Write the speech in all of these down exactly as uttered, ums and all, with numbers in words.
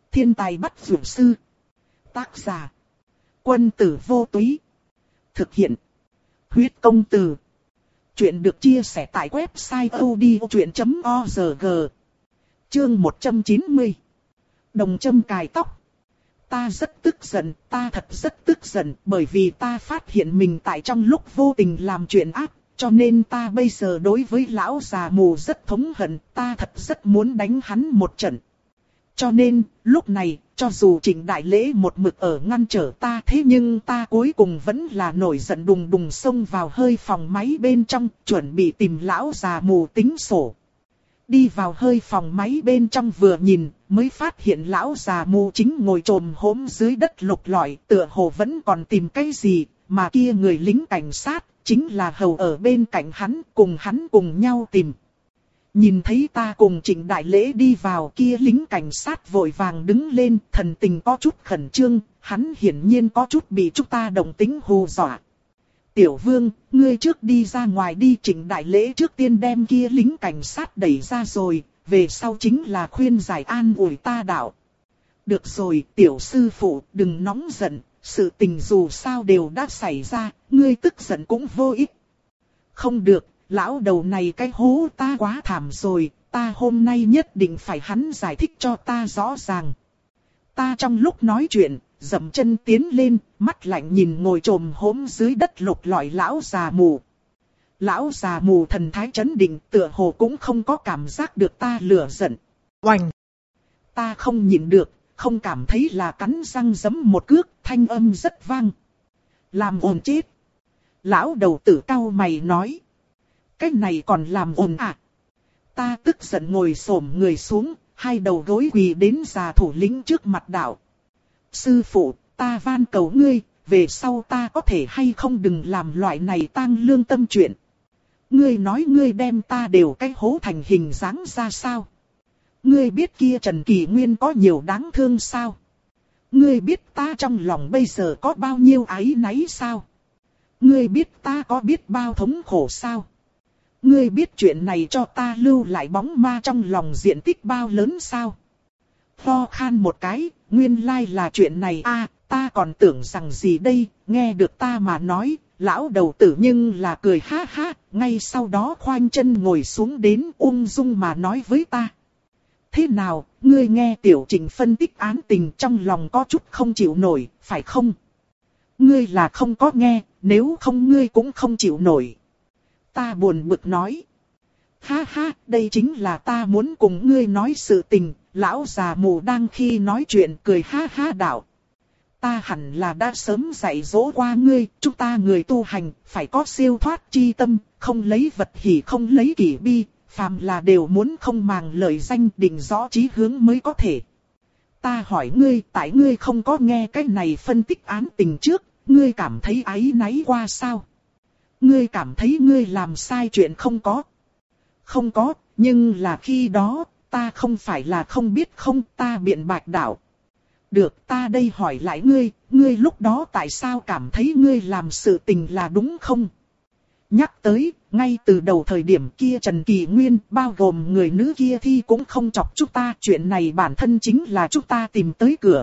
Thiên tài bắt dược sư. Tác giả. Quân tử vô túy. Thực hiện. Huyết công từ. Chuyện được chia sẻ tại website odchuyện chấm org. Chương một trăm chín mươi. Đồng châm cài tóc. Ta rất tức giận, ta thật rất tức giận, bởi vì ta phát hiện mình tại trong lúc vô tình làm chuyện ác, cho nên ta bây giờ đối với lão già mù rất thống hận, ta thật rất muốn đánh hắn một trận. Cho nên, lúc này, cho dù Trịnh Đại Lễ một mực ở ngăn trở ta, thế nhưng ta cuối cùng vẫn là nổi giận đùng đùng xông vào hơi phòng máy bên trong, chuẩn bị tìm lão già mù tính sổ. Đi vào hơi phòng máy bên trong vừa nhìn, mới phát hiện lão già mù chính ngồi trồm hổm dưới đất lục lọi, tựa hồ vẫn còn tìm cái gì, mà kia người lính cảnh sát, chính là hầu ở bên cạnh hắn, cùng hắn cùng nhau tìm. Nhìn thấy ta cùng Trịnh Đại Lễ đi vào, kia lính cảnh sát vội vàng đứng lên, thần tình có chút khẩn trương, hắn hiển nhiên có chút bị chúng ta đồng tính hù dọa. Tiểu Vương, ngươi trước đi ra ngoài đi. Trịnh Đại Lễ trước tiên đem kia lính cảnh sát đẩy ra rồi, về sau chính là khuyên giải an ủi ta đạo. Được rồi, tiểu sư phụ, đừng nóng giận, sự tình dù sao đều đã xảy ra, ngươi tức giận cũng vô ích. Không được, lão đầu này cái hố ta quá thảm rồi, ta hôm nay nhất định phải hắn giải thích cho ta rõ ràng. Ta trong lúc nói chuyện, dậm chân tiến lên, mắt lạnh nhìn ngồi trồm hổm dưới đất lục lọi lão già mù. Lão già mù thần thái trấn định, tựa hồ cũng không có cảm giác được ta lửa giận. Oành! Ta không nhịn được, không cảm thấy là cắn răng giẫm một cước, thanh âm rất vang. Làm ồn chết! Lão đầu tử cau mày nói. Cái này còn làm ồn à? Ta tức giận ngồi xổm người xuống, hai đầu gối quỳ đến già thủ lĩnh trước mặt đạo. Sư phụ, ta van cầu ngươi, về sau ta có thể hay không đừng làm loại này tang lương tâm chuyện. Ngươi nói ngươi đem ta đều cái hố thành hình dáng ra sao? Ngươi biết kia Trần Kỳ Nguyên có nhiều đáng thương sao? Ngươi biết ta trong lòng bây giờ có bao nhiêu áy náy sao? Ngươi biết ta có biết bao thống khổ sao? Ngươi biết chuyện này cho ta lưu lại bóng ma trong lòng diện tích bao lớn sao? Ho khan một cái, nguyên lai là chuyện này a, à, ta còn tưởng rằng gì đây, nghe được ta mà nói, lão đầu tử nhưng là cười ha ha, ngay sau đó khoanh chân ngồi xuống đến ung dung mà nói với ta. Thế nào, ngươi nghe tiểu Trình phân tích án tình trong lòng có chút không chịu nổi, phải không? Ngươi là không có nghe, nếu không ngươi cũng không chịu nổi. Ta buồn bực nói. Ha ha, đây chính là ta muốn cùng ngươi nói sự tình. Lão già mù đang khi nói chuyện cười ha ha đạo. Ta hẳn là đã sớm dạy dỗ qua ngươi, chúng ta người tu hành, phải có siêu thoát chi tâm, không lấy vật hỷ không lấy kỷ bi, phàm là đều muốn không màng lời danh định rõ chí hướng mới có thể. Ta hỏi ngươi, tại ngươi không có nghe cái này phân tích án tình trước, ngươi cảm thấy áy náy qua sao? Ngươi cảm thấy ngươi làm sai chuyện không có? Không có, nhưng là khi đó, ta không phải là không biết không, ta biện bạch đạo. Được, ta đây hỏi lại ngươi, ngươi lúc đó tại sao cảm thấy ngươi làm sự tình là đúng không? Nhắc tới, ngay từ đầu thời điểm kia Trần Kỳ Nguyên, bao gồm người nữ kia thì cũng không chọc chúng ta, chuyện này bản thân chính là chúng ta tìm tới cửa.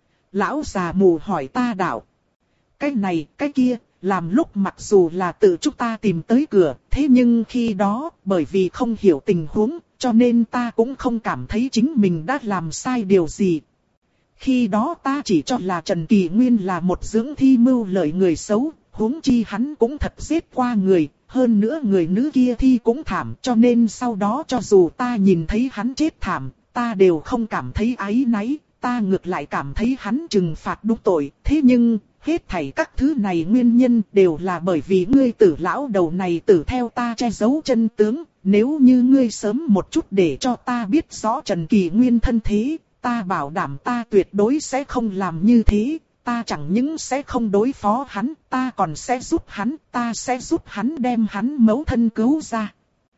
Lão già mù hỏi ta đạo. Cái này, cái kia, làm lúc mặc dù là tự chúng ta tìm tới cửa, thế nhưng khi đó, bởi vì không hiểu tình huống, cho nên ta cũng không cảm thấy chính mình đã làm sai điều gì. Khi đó ta chỉ cho là Trần Kỳ Nguyên là một dưỡng thi mưu lợi người xấu, huống chi hắn cũng thật giết qua người, hơn nữa người nữ kia thi cũng thảm, cho nên sau đó cho dù ta nhìn thấy hắn chết thảm, ta đều không cảm thấy áy náy, ta ngược lại cảm thấy hắn trừng phạt đúng tội, thế nhưng, hết thảy các thứ này nguyên nhân đều là bởi vì ngươi tử lão đầu này tử theo ta che giấu chân tướng, nếu như ngươi sớm một chút để cho ta biết rõ Trần Kỳ Nguyên thân thế, ta bảo đảm ta tuyệt đối sẽ không làm như thế, ta chẳng những sẽ không đối phó hắn, ta còn sẽ giúp hắn, ta sẽ giúp hắn đem hắn mẫu thân cứu ra.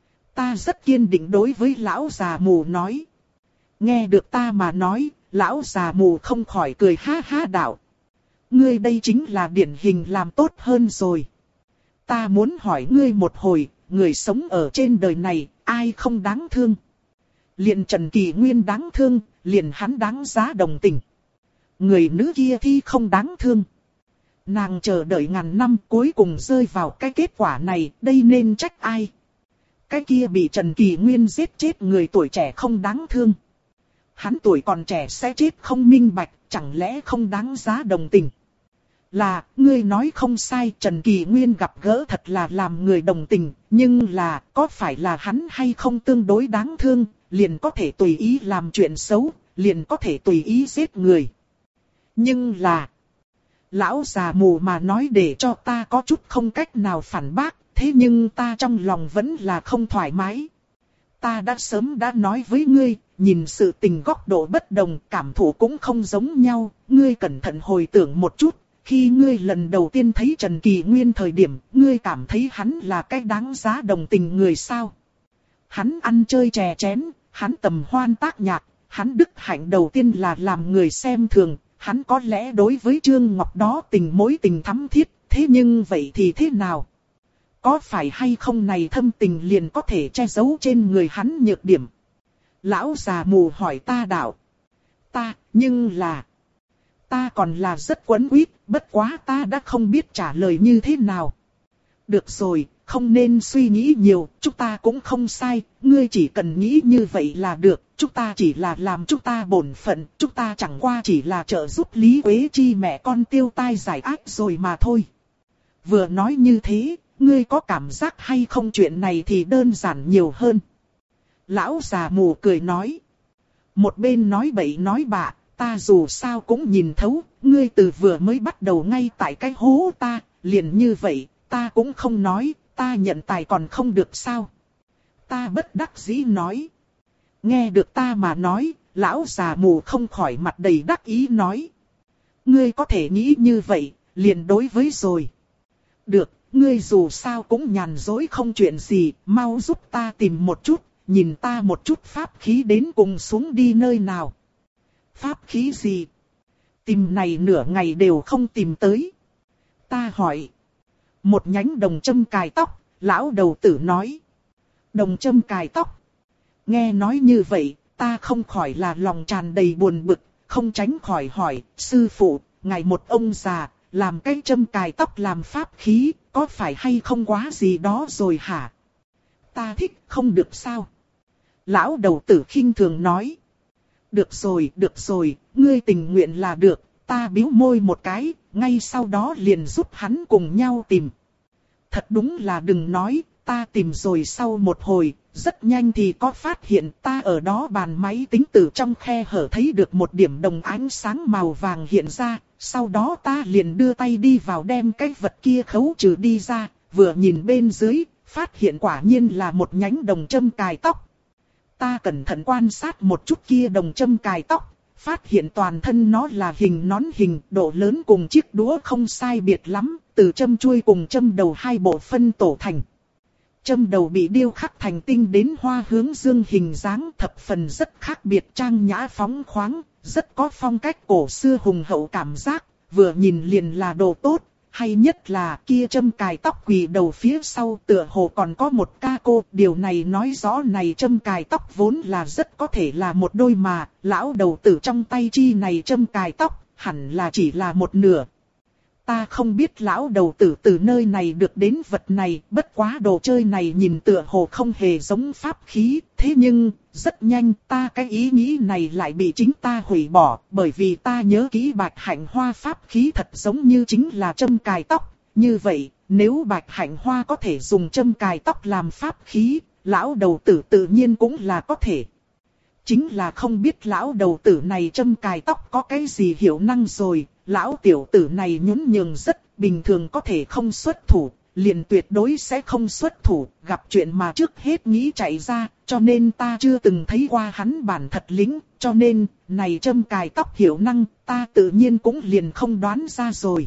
Ta rất kiên định đối với lão già mù nói. Nghe được ta mà nói, lão già mù không khỏi cười ha ha đạo. Ngươi đây chính là điển hình làm tốt hơn rồi. Ta muốn hỏi ngươi một hồi, người sống ở trên đời này, ai không đáng thương? Liền Trần Kỳ Nguyên đáng thương, liền hắn đáng giá đồng tình. Người nữ kia thì không đáng thương. Nàng chờ đợi ngàn năm cuối cùng rơi vào cái kết quả này, đây nên trách ai? Cái kia bị Trần Kỳ Nguyên giết chết người tuổi trẻ không đáng thương. Hắn tuổi còn trẻ sẽ chết không minh bạch, chẳng lẽ không đáng giá đồng tình? Là, ngươi nói không sai, Trần Kỳ Nguyên gặp gỡ thật là làm người đồng tình, nhưng là, có phải là hắn hay không tương đối đáng thương, liền có thể tùy ý làm chuyện xấu, liền có thể tùy ý giết người. Nhưng là, lão già mù mà nói để cho ta có chút không cách nào phản bác, thế nhưng ta trong lòng vẫn là không thoải mái. Ta đã sớm đã nói với ngươi, nhìn sự tình góc độ bất đồng, cảm thụ cũng không giống nhau, ngươi cẩn thận hồi tưởng một chút. Khi ngươi lần đầu tiên thấy Trần Kỳ Nguyên thời điểm, ngươi cảm thấy hắn là cái đáng giá đồng tình người sao? Hắn ăn chơi chè chén, hắn tầm hoan tác nhạc, hắn đức hạnh đầu tiên là làm người xem thường, hắn có lẽ đối với Trương Ngọc đó tình mối tình thắm thiết, thế nhưng vậy thì thế nào? Có phải hay không này thâm tình liền có thể che giấu trên người hắn nhược điểm? Lão già mù hỏi ta đạo. Ta, nhưng là... Ta còn là rất quấn quýt, bất quá ta đã không biết trả lời như thế nào. Được rồi, không nên suy nghĩ nhiều, chúng ta cũng không sai, ngươi chỉ cần nghĩ như vậy là được, chúng ta chỉ là làm chúng ta bổn phận, chúng ta chẳng qua chỉ là trợ giúp Lý Quế Chi mẹ con tiêu tai giải ách rồi mà thôi. Vừa nói như thế, ngươi có cảm giác hay không chuyện này thì đơn giản nhiều hơn. Lão già mù cười nói. Một bên nói bậy nói bạ. Ta dù sao cũng nhìn thấu, ngươi từ vừa mới bắt đầu ngay tại cái hố ta, liền như vậy, ta cũng không nói, ta nhận tài còn không được sao. Ta bất đắc dĩ nói. Nghe được ta mà nói, lão già mù không khỏi mặt đầy đắc ý nói. Ngươi có thể nghĩ như vậy, liền đối với rồi. Được, ngươi dù sao cũng nhàn dối không chuyện gì, mau giúp ta tìm một chút, nhìn ta một chút pháp khí đến cùng xuống đi nơi nào. Pháp khí gì? Tìm này nửa ngày đều không tìm tới. Ta hỏi. Một nhánh đồng châm cài tóc, lão đầu tử nói. Đồng châm cài tóc. Nghe nói như vậy, ta không khỏi là lòng tràn đầy buồn bực, không tránh khỏi hỏi, sư phụ, ngài một ông già, làm cái châm cài tóc làm pháp khí, có phải hay không quá gì đó rồi hả? Ta thích, không được sao? Lão đầu tử khinh thường nói. Được rồi, được rồi, ngươi tình nguyện là được, ta bĩu môi một cái, ngay sau đó liền giúp hắn cùng nhau tìm. Thật đúng là đừng nói, ta tìm rồi sau một hồi, rất nhanh thì có phát hiện ta ở đó bàn máy tính từ trong khe hở thấy được một điểm đồng ánh sáng màu vàng hiện ra, sau đó ta liền đưa tay đi vào đem cái vật kia khấu trừ đi ra, vừa nhìn bên dưới, phát hiện quả nhiên là một nhánh đồng châm cài tóc. Ta cẩn thận quan sát một chút kia đồng châm cài tóc, phát hiện toàn thân nó là hình nón hình, độ lớn cùng chiếc đũa không sai biệt lắm, từ châm chuôi cùng châm đầu hai bộ phân tổ thành. Châm đầu bị điêu khắc thành tinh đến hoa hướng dương hình dáng thập phần rất khác biệt, trang nhã phóng khoáng, rất có phong cách cổ xưa hùng hậu cảm giác, vừa nhìn liền là đồ tốt. Hay nhất là kia châm cài tóc quỳ đầu phía sau tựa hồ còn có một ca cô. Điều này nói rõ này châm cài tóc vốn là rất có thể là một đôi mà. Lão đầu tử trong tay chi này châm cài tóc hẳn là chỉ là một nửa. Ta không biết lão đầu tử từ nơi này được đến vật này. Bất quá đồ chơi này nhìn tựa hồ không hề giống pháp khí. Thế nhưng rất nhanh ta cái ý nghĩ này lại bị chính ta hủy bỏ. Bởi vì ta nhớ kỹ bạch hạnh hoa pháp khí thật giống như chính là châm cài tóc. Như vậy nếu bạch hạnh hoa có thể dùng châm cài tóc làm pháp khí, lão đầu tử tự nhiên cũng là có thể. Chính là không biết lão đầu tử này châm cài tóc có cái gì hiệu năng rồi. Lão tiểu tử này nhún nhường rất bình thường, có thể không xuất thủ, liền tuyệt đối sẽ không xuất thủ, gặp chuyện mà trước hết nghĩ chạy ra, cho nên ta chưa từng thấy qua hắn bản thật lính, cho nên, này châm cài tóc hiệu năng, ta tự nhiên cũng liền không đoán ra rồi.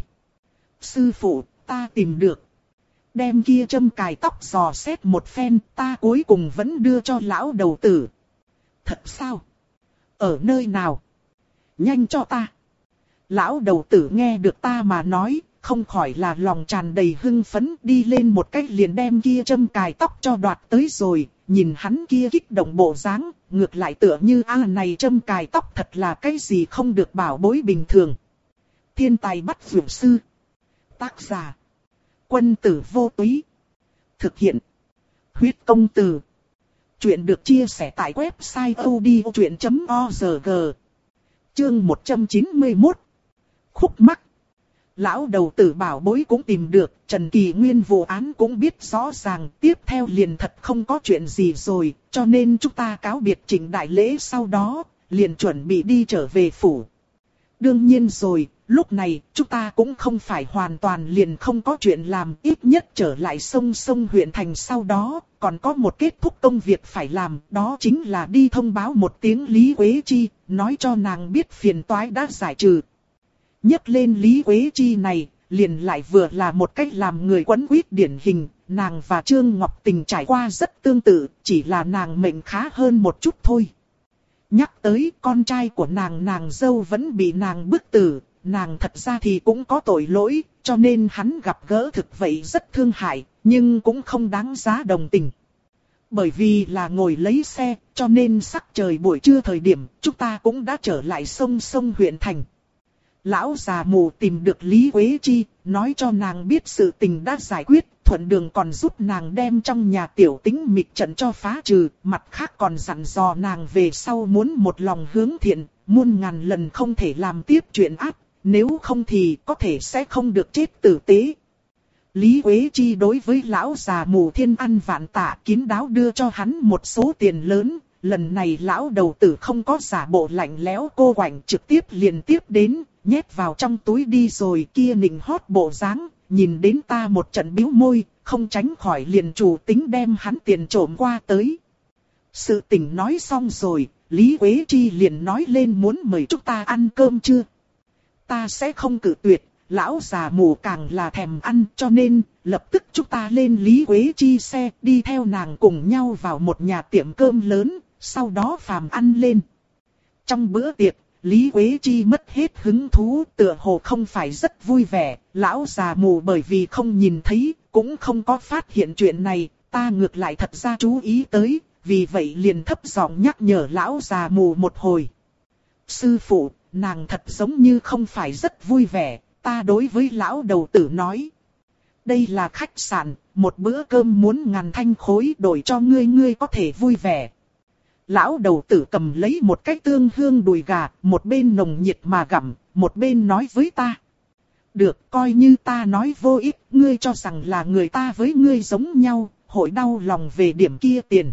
Sư phụ, ta tìm được. Đem kia châm cài tóc dò xét một phen, ta cuối cùng vẫn đưa cho lão đầu tử. Thật sao? Ở nơi nào? Nhanh cho ta. Lão đầu tử nghe được ta mà nói, không khỏi là lòng tràn đầy hưng phấn, đi lên một cách liền đem kia châm cài tóc cho đoạt tới rồi. Nhìn hắn kia kích động bộ dáng, ngược lại tựa như a này châm cài tóc thật là cái gì không được bảo bối bình thường. Thiên tài bắt dược sư. Tác giả: Quân tử vô túy. Thực hiện: Huyết công từ. Chuyện được chia sẻ tại website odchuyện chấm org. Chương một trăm chín mươi mốt. Khúc mắc. Lão đầu tử bảo bối cũng tìm được, Trần Kỳ Nguyên vụ án cũng biết rõ ràng, tiếp theo liền thật không có chuyện gì rồi, cho nên chúng ta cáo biệt Trịnh đại lễ sau đó, liền chuẩn bị đi trở về phủ. Đương nhiên rồi, lúc này chúng ta cũng không phải hoàn toàn liền không có chuyện làm, ít nhất trở lại sông sông huyện thành sau đó, còn có một kết thúc công việc phải làm, đó chính là đi thông báo một tiếng Lý Quế Chi, nói cho nàng biết phiền toái đã giải trừ. Nhắc lên Lý Quế Chi này, liền lại vừa là một cách làm người quấn quýt điển hình, nàng và Trương Ngọc Tình trải qua rất tương tự, chỉ là nàng mệnh khá hơn một chút thôi. Nhắc tới con trai của nàng, nàng dâu vẫn bị nàng bức tử, nàng thật ra thì cũng có tội lỗi, cho nên hắn gặp gỡ thực vậy rất thương hại, nhưng cũng không đáng giá đồng tình. Bởi vì là ngồi lấy xe, cho nên sắc trời buổi trưa thời điểm, chúng ta cũng đã trở lại sông sông huyện thành. Lão già mù tìm được Lý Quế Chi, nói cho nàng biết sự tình đã giải quyết, thuận đường còn giúp nàng đem trong nhà tiểu tính mịch trận cho phá trừ, mặt khác còn dặn dò nàng về sau muốn một lòng hướng thiện, muôn ngàn lần không thể làm tiếp chuyện ác, nếu không thì có thể sẽ không được chết tử tế. Lý Quế Chi đối với lão già mù thiên ăn vạn tạ, kín đáo đưa cho hắn một số tiền lớn. Lần này lão đầu tử không có giả bộ lạnh lẽo cô quạnh, trực tiếp liền tiếp đến, nhét vào trong túi đi rồi, kia nịnh hót bộ dáng, nhìn đến ta một trận bĩu môi, không tránh khỏi liền chủ tính đem hắn tiền trộm qua tới. Sự tình nói xong rồi, Lý Quế Chi liền nói lên muốn mời chúng ta ăn cơm chưa. Ta sẽ không cự tuyệt, lão già mù càng là thèm ăn, cho nên lập tức chúng ta lên Lý Quế Chi xe, đi theo nàng cùng nhau vào một nhà tiệm cơm lớn, sau đó phàm ăn lên. Trong bữa tiệc, Lý Quế Chi mất hết hứng thú, tựa hồ không phải rất vui vẻ, lão già mù bởi vì không nhìn thấy, cũng không có phát hiện chuyện này, ta ngược lại thật ra chú ý tới, vì vậy liền thấp giọng nhắc nhở lão già mù một hồi. Sư phụ, nàng thật giống như không phải rất vui vẻ, ta đối với lão đầu tử nói. Đây là khách sạn, một bữa cơm muốn ngàn thanh khối đổi cho ngươi, ngươi có thể vui vẻ. Lão đầu tử cầm lấy một cái tương hương đùi gà, một bên nồng nhiệt mà gặm, một bên nói với ta. Được, coi như ta nói vô ích, ngươi cho rằng là người ta với ngươi giống nhau, hội đau lòng về điểm kia tiền.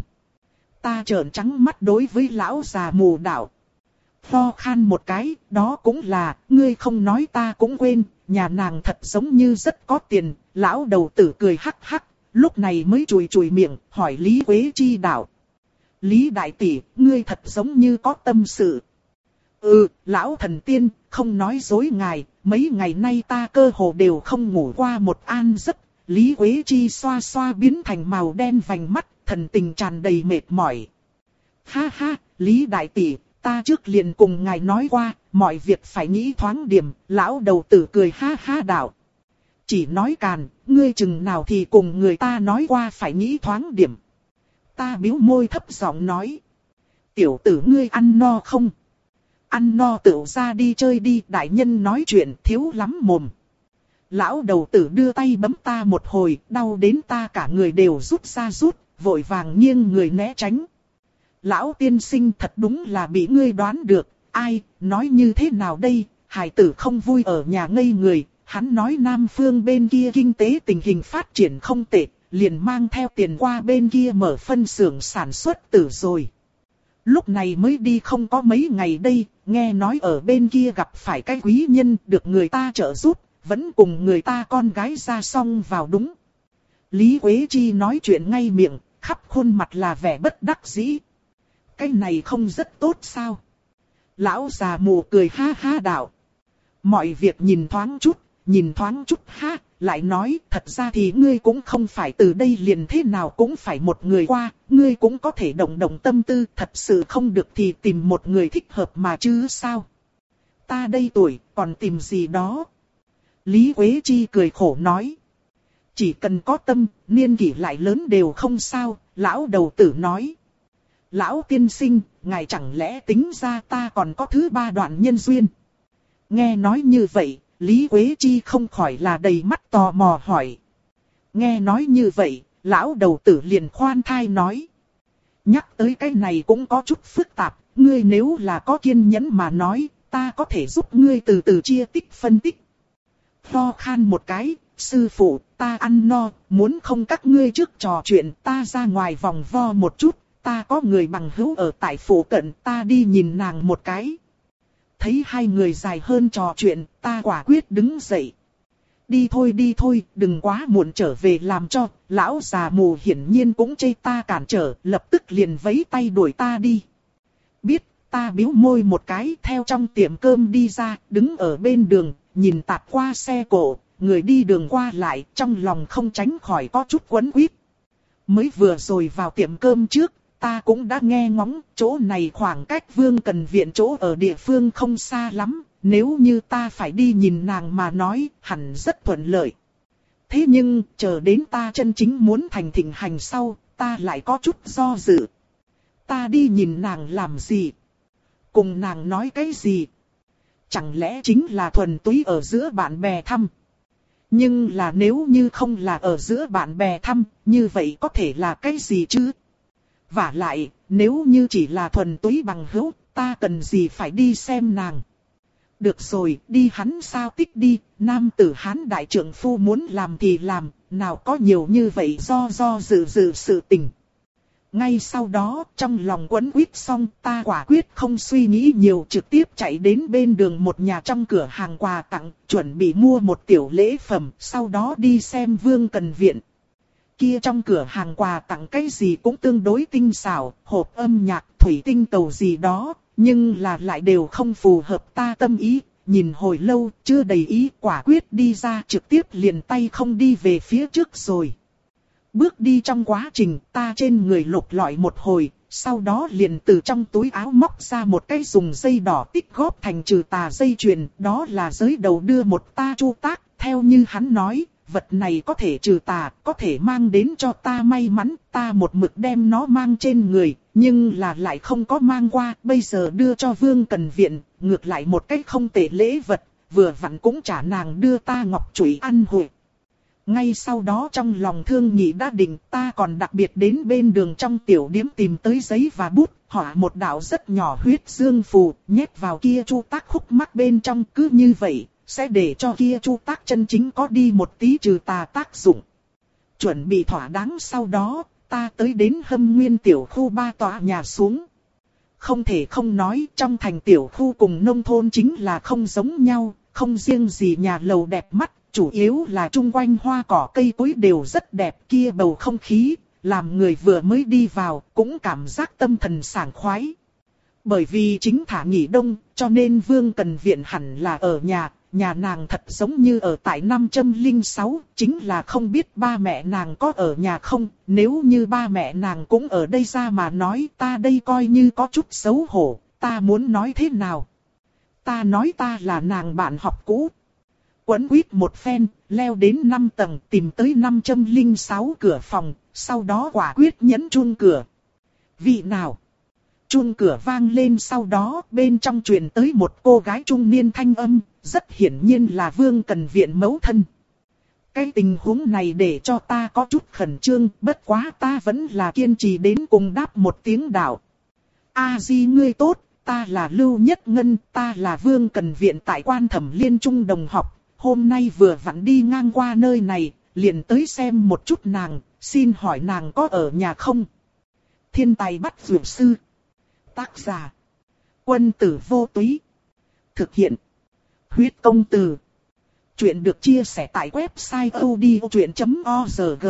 Ta trợn trắng mắt đối với lão già mù đạo. Ho khan một cái, đó cũng là, ngươi không nói ta cũng quên, nhà nàng thật giống như rất có tiền. Lão đầu tử cười hắc hắc, lúc này mới chùi chùi miệng, hỏi Lý Quế Chi đạo. Lý đại tỷ, ngươi thật giống như có tâm sự. Ừ, lão thần tiên, không nói dối ngài, mấy ngày nay ta cơ hồ đều không ngủ qua một an giấc. Lý Quế Chi xoa xoa biến thành màu đen vành mắt, thần tình tràn đầy mệt mỏi. Ha ha, Lý đại tỷ, ta trước liền cùng ngài nói qua, mọi việc phải nghĩ thoáng điểm, lão đầu tử cười ha ha đạo. Chỉ nói càn, ngươi chừng nào thì cùng người ta nói qua phải nghĩ thoáng điểm. Ta bĩu môi thấp giọng nói. Tiểu tử ngươi ăn no không? Ăn no tựu ra đi chơi đi, đại nhân nói chuyện thiếu lắm mồm. Lão đầu tử đưa tay bấm ta một hồi, đau đến ta cả người đều rút ra rút, vội vàng nghiêng người né tránh. Lão tiên sinh thật đúng là bị ngươi đoán được, ai, nói như thế nào đây, hải tử không vui ở nhà ngây người, hắn nói Nam Phương bên kia kinh tế tình hình phát triển không tệ, liền mang theo tiền qua bên kia mở phân xưởng sản xuất tử rồi. Lúc này mới đi không có mấy ngày đây, nghe nói ở bên kia gặp phải cái quý nhân được người ta trợ giúp, vẫn cùng người ta con gái ra xong vào đúng. Lý Quế Chi nói chuyện ngay miệng, khắp khuôn mặt là vẻ bất đắc dĩ. Cái này không rất tốt sao? Lão già mù cười ha ha đạo. Mọi việc nhìn thoáng chút, nhìn thoáng chút ha, lại nói thật ra thì ngươi cũng không phải từ đây liền thế nào cũng phải một người qua, ngươi cũng có thể động động tâm tư, thật sự không được thì tìm một người thích hợp mà chứ sao. Ta đây tuổi, còn tìm gì đó. Lý Quế Chi cười khổ nói. Chỉ cần có tâm, niên kỷ lại lớn đều không sao, lão đầu tử nói. Lão tiên sinh, ngài chẳng lẽ tính ra ta còn có thứ ba đoạn nhân duyên? Nghe nói như vậy, Lý Quế Chi không khỏi là đầy mắt tò mò hỏi. Nghe nói như vậy, lão đầu tử liền khoan thai nói. Nhắc tới cái này cũng có chút phức tạp, ngươi nếu là có kiên nhẫn mà nói, ta có thể giúp ngươi từ từ chia tích phân tích. Ho khan một cái, sư phụ, ta ăn no, muốn không các ngươi trước trò chuyện, ta ra ngoài vòng vo một chút, ta có người bằng hữu ở tại phủ cận, ta đi nhìn nàng một cái. Thấy hai người dài hơn trò chuyện, ta quả quyết đứng dậy. Đi thôi đi thôi, đừng quá muộn trở về làm cho, lão già mù hiển nhiên cũng chê ta cản trở, lập tức liền vẫy tay đuổi ta đi. Biết, ta bĩu môi một cái theo trong tiệm cơm đi ra, đứng ở bên đường, nhìn tạt qua xe cộ, người đi đường qua lại, trong lòng không tránh khỏi có chút quấn quýt. Mới vừa rồi vào tiệm cơm trước, ta cũng đã nghe ngóng, chỗ này khoảng cách Vương Cần Viện chỗ ở địa phương không xa lắm, nếu như ta phải đi nhìn nàng mà nói, hẳn rất thuận lợi. Thế nhưng, chờ đến ta chân chính muốn thành thịnh hành sau, ta lại có chút do dự. Ta đi nhìn nàng làm gì? Cùng nàng nói cái gì? Chẳng lẽ chính là thuần túy ở giữa bạn bè thăm? Nhưng là nếu như không là ở giữa bạn bè thăm, như vậy có thể là cái gì chứ? Vả lại, nếu như chỉ là thuần túy bằng hữu, ta cần gì phải đi xem nàng? Được rồi, đi hắn sao tích đi, nam tử Hán đại trưởng phu muốn làm thì làm, nào có nhiều như vậy do do dự dự sự tình. Ngay sau đó, trong lòng quấn quýt xong, ta quả quyết không suy nghĩ nhiều, trực tiếp chạy đến bên đường một nhà trong cửa hàng quà tặng, chuẩn bị mua một tiểu lễ phẩm, sau đó đi xem Vương Cần Viện. Kia trong cửa hàng quà tặng cái gì cũng tương đối tinh xảo, hộp âm nhạc, thủy tinh cầu gì đó, nhưng là lại đều không phù hợp ta tâm ý. Nhìn hồi lâu, chưa đầy ý, quả quyết đi ra, trực tiếp liền tay không đi về phía trước rồi. Bước đi trong quá trình, ta trên người lục lọi một hồi, sau đó liền từ trong túi áo móc ra một cái dùng dây đỏ tích góp thành trừ tà dây chuyền, đó là giới đầu đưa một ta chu tác, theo như hắn nói, vật này có thể trừ tà, có thể mang đến cho ta may mắn, ta một mực đem nó mang trên người, nhưng là lại không có mang qua, bây giờ đưa cho Vương Cần Viện, ngược lại một cái không tệ lễ vật, vừa vặn cũng trả nàng đưa ta ngọc chủy ăn hội. Ngay sau đó trong lòng thương nhị đã định, ta còn đặc biệt đến bên đường trong tiểu điếm tìm tới giấy và bút, họa một đạo rất nhỏ huyết dương phù, nhét vào kia chu tác khúc mắc bên trong, cứ như vậy, sẽ để cho kia chu tác chân chính có đi một tí trừ tà tác dụng. Chuẩn bị thỏa đáng sau đó, ta tới đến Hâm Nguyên tiểu khu ba tòa nhà xuống. Không thể không nói, trong thành tiểu khu cùng nông thôn chính là không giống nhau, không riêng gì nhà lầu đẹp mắt, chủ yếu là chung quanh hoa cỏ cây cối đều rất đẹp, kia bầu không khí, làm người vừa mới đi vào, cũng cảm giác tâm thần sảng khoái. Bởi vì chính thả nghỉ đông, cho nên Vương Cần Viện hẳn là ở nhà, nhà nàng thật giống như ở tại năm trăm lẻ sáu, chính là không biết ba mẹ nàng có ở nhà không, nếu như ba mẹ nàng cũng ở đây ra mà nói, ta đây coi như có chút xấu hổ, ta muốn nói thế nào? Ta nói ta là nàng bạn học cũ. Quấn quýt một phen, leo đến năm tầng, tìm tới năm trăm lẻ sáu cửa phòng, sau đó quả quyết nhấn chuông cửa. Vị nào? Chuông cửa vang lên, sau đó bên trong truyền tới một cô gái trung niên thanh âm, rất hiển nhiên là Vương Cần Viện mẫu thân. Cái tình huống này để cho ta có chút khẩn trương, bất quá ta vẫn là kiên trì đến cùng đáp một tiếng đạo. A Di ngươi tốt, ta là Lưu Nhất Ngân, ta là Vương Cần Viện tại Quan Thẩm Liên Trung đồng học, hôm nay vừa vặn đi ngang qua nơi này, liền tới xem một chút nàng, xin hỏi nàng có ở nhà không? Thiên tài bắt dược sư. Tác giả: Quân tử vô túy. Thực hiện: Huyết công từ. Chuyện được chia sẻ tại website odchuyện chấm org.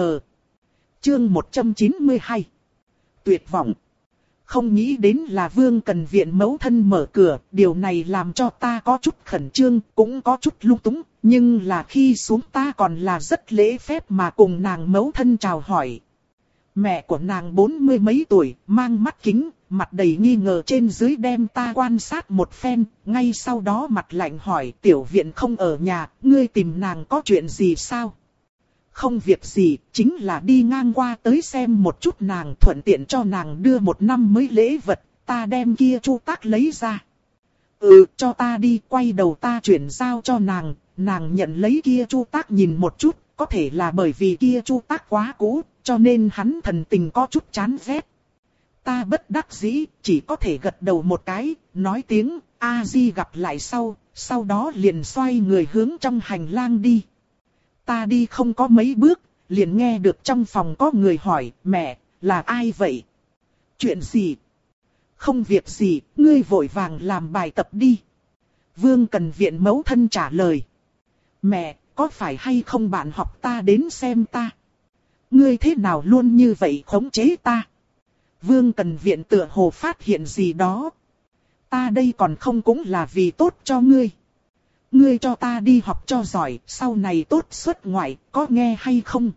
Chương một trăm chín mươi hai. Tuyệt vọng. Không nghĩ đến là Vương Cần Viện mẫu thân mở cửa, điều này làm cho ta có chút khẩn trương, cũng có chút lung túng, nhưng là khi xuống ta còn là rất lễ phép mà cùng nàng mẫu thân chào hỏi. Mẹ của nàng bốn mươi mấy tuổi, mang mắt kính, mặt đầy nghi ngờ trên dưới đem ta quan sát một phen, ngay sau đó mặt lạnh hỏi tiểu viện không ở nhà, ngươi tìm nàng có chuyện gì sao? Không việc gì, chính là đi ngang qua tới xem một chút nàng, thuận tiện cho nàng đưa một năm mới lễ vật, ta đem kia chu tác lấy ra. Ừ, cho ta đi, quay đầu ta chuyển giao cho nàng, nàng nhận lấy kia chu tác nhìn một chút, có thể là bởi vì kia chu tác quá cũ, cho nên hắn thần tình có chút chán ghét. Ta bất đắc dĩ, chỉ có thể gật đầu một cái, nói tiếng A-di gặp lại sau, sau đó liền xoay người hướng trong hành lang đi. Ta đi không có mấy bước, liền nghe được trong phòng có người hỏi, mẹ, là ai vậy? Chuyện gì? Không việc gì, ngươi vội vàng làm bài tập đi. Vương Cần Viện mẫu thân trả lời. Mẹ, có phải hay không bạn học ta đến xem ta? Ngươi thế nào luôn như vậy khống chế ta? Vương Cần Viện tựa hồ phát hiện gì đó. Ta đây còn không cũng là vì tốt cho ngươi. Ngươi cho ta đi học cho giỏi, sau này tốt xuất ngoại, có nghe hay không?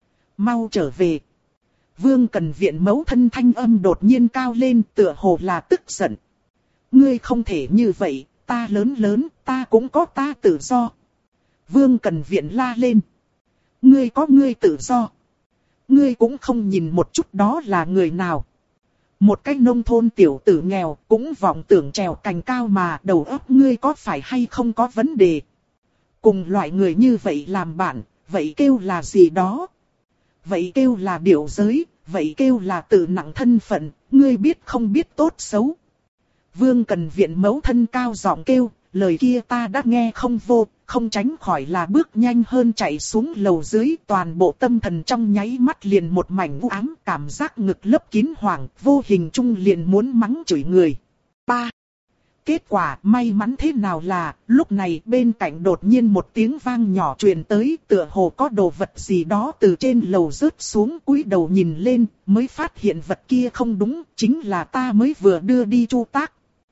Mau trở về. Vương Cần Viện mẫu thân thanh âm đột nhiên cao lên, tựa hồ là tức giận. Ngươi không thể như vậy, ta lớn lớn, ta cũng có ta tự do. Vương Cần Viện la lên. Ngươi có ngươi tự do. Ngươi cũng không nhìn một chút đó là người nào. Một cái nông thôn tiểu tử nghèo cũng vọng tưởng trèo cành cao mà đầu óc ngươi có phải hay không có vấn đề. Cùng loại người như vậy làm bạn, vậy kêu là gì đó? Vậy kêu là điệu giới, vậy kêu là tự nặng thân phận, ngươi biết không biết tốt xấu. Vương Cần Viện mẫu thân cao giọng kêu, lời kia ta đã nghe không vô, không tránh khỏi là bước nhanh hơn chạy xuống lầu dưới, toàn bộ tâm thần trong nháy mắt liền một mảnh u ám, cảm giác ngực lấp kín hoảng, vô hình chung liền muốn mắng chửi người. Ba. Kết quả may mắn thế nào là, lúc này bên cạnh đột nhiên một tiếng vang nhỏ truyền tới, tựa hồ có đồ vật gì đó từ trên lầu rớt xuống, cúi đầu nhìn lên, mới phát hiện vật kia không đúng, chính là ta mới vừa đưa đi chu tác.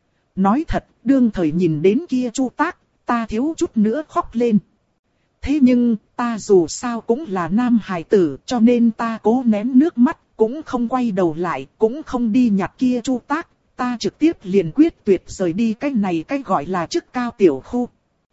Nói thật, đương thời nhìn đến kia chu tác, ta thiếu chút nữa khóc lên. Thế nhưng, ta dù sao cũng là nam hài tử, cho nên ta cố nén nước mắt, cũng không quay đầu lại, cũng không đi nhặt kia chu tác. Ta trực tiếp liền quyết tuyệt rời đi cái này cái gọi là chức cao tiểu khu.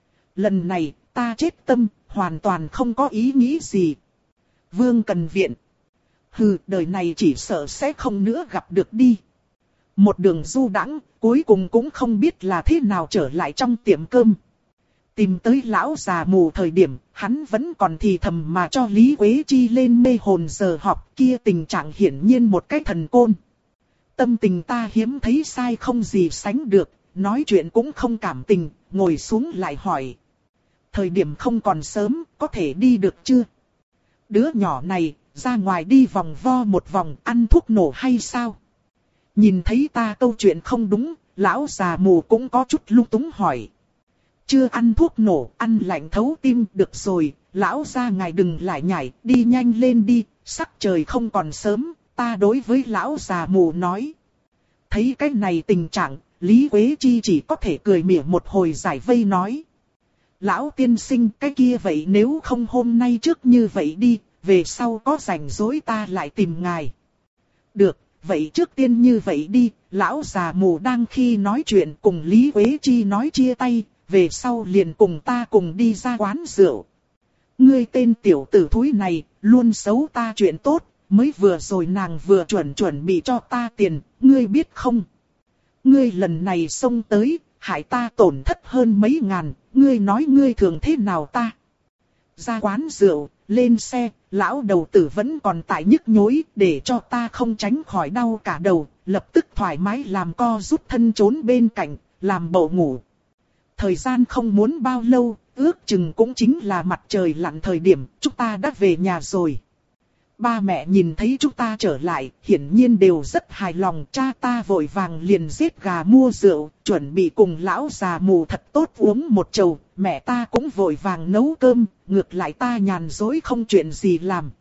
Lần này, ta chết tâm, hoàn toàn không có ý nghĩ gì. Vương Cần Viện. Hừ, đời này chỉ sợ sẽ không nữa gặp được đi. Một đường du đãng, cuối cùng cũng không biết là thế nào trở lại trong tiệm cơm. Tìm tới lão già mù thời điểm, hắn vẫn còn thì thầm mà cho Lý Quế Chi lên mê hồn giờ học, kia tình trạng hiển nhiên một cái thần côn. Tâm tình ta hiếm thấy sai không gì sánh được, nói chuyện cũng không cảm tình, ngồi xuống lại hỏi. Thời điểm không còn sớm, có thể đi được chưa? Đứa nhỏ này, ra ngoài đi vòng vo một vòng, ăn thuốc nổ hay sao? Nhìn thấy ta câu chuyện không đúng, lão già mù cũng có chút lung túng hỏi. Chưa ăn thuốc nổ, ăn lạnh thấu tim, được rồi, lão gia ngài đừng lại nhảy, đi nhanh lên đi, sắc trời không còn sớm. Ta đối với lão già mù nói. Thấy cái này tình trạng, Lý Quế Chi chỉ có thể cười mỉa một hồi giải vây nói. Lão tiên sinh cái kia vậy nếu không hôm nay trước như vậy đi, về sau có rảnh rỗi ta lại tìm ngài. Được, vậy trước tiên như vậy đi, lão già mù đang khi nói chuyện cùng Lý Quế Chi nói chia tay, về sau liền cùng ta cùng đi ra quán rượu. Ngươi tên tiểu tử thúi này, luôn xấu ta chuyện tốt. Mới vừa rồi nàng vừa chuẩn chuẩn bị cho ta tiền, ngươi biết không? Ngươi lần này xông tới, hại ta tổn thất hơn mấy ngàn, ngươi nói ngươi thường thế nào ta? Ra quán rượu, lên xe, lão đầu tử vẫn còn tại nhức nhối, để cho ta không tránh khỏi đau cả đầu, lập tức thoải mái làm co rút thân trốn bên cạnh, làm bộ ngủ. Thời gian không muốn bao lâu, ước chừng cũng chính là mặt trời lặn thời điểm, chúng ta đã về nhà rồi. Ba mẹ nhìn thấy chúng ta trở lại, hiển nhiên đều rất hài lòng. Cha ta vội vàng liền giết gà mua rượu, chuẩn bị cùng lão già mù thật tốt uống một chầu. Mẹ ta cũng vội vàng nấu cơm, ngược lại ta nhàn rỗi không chuyện gì làm.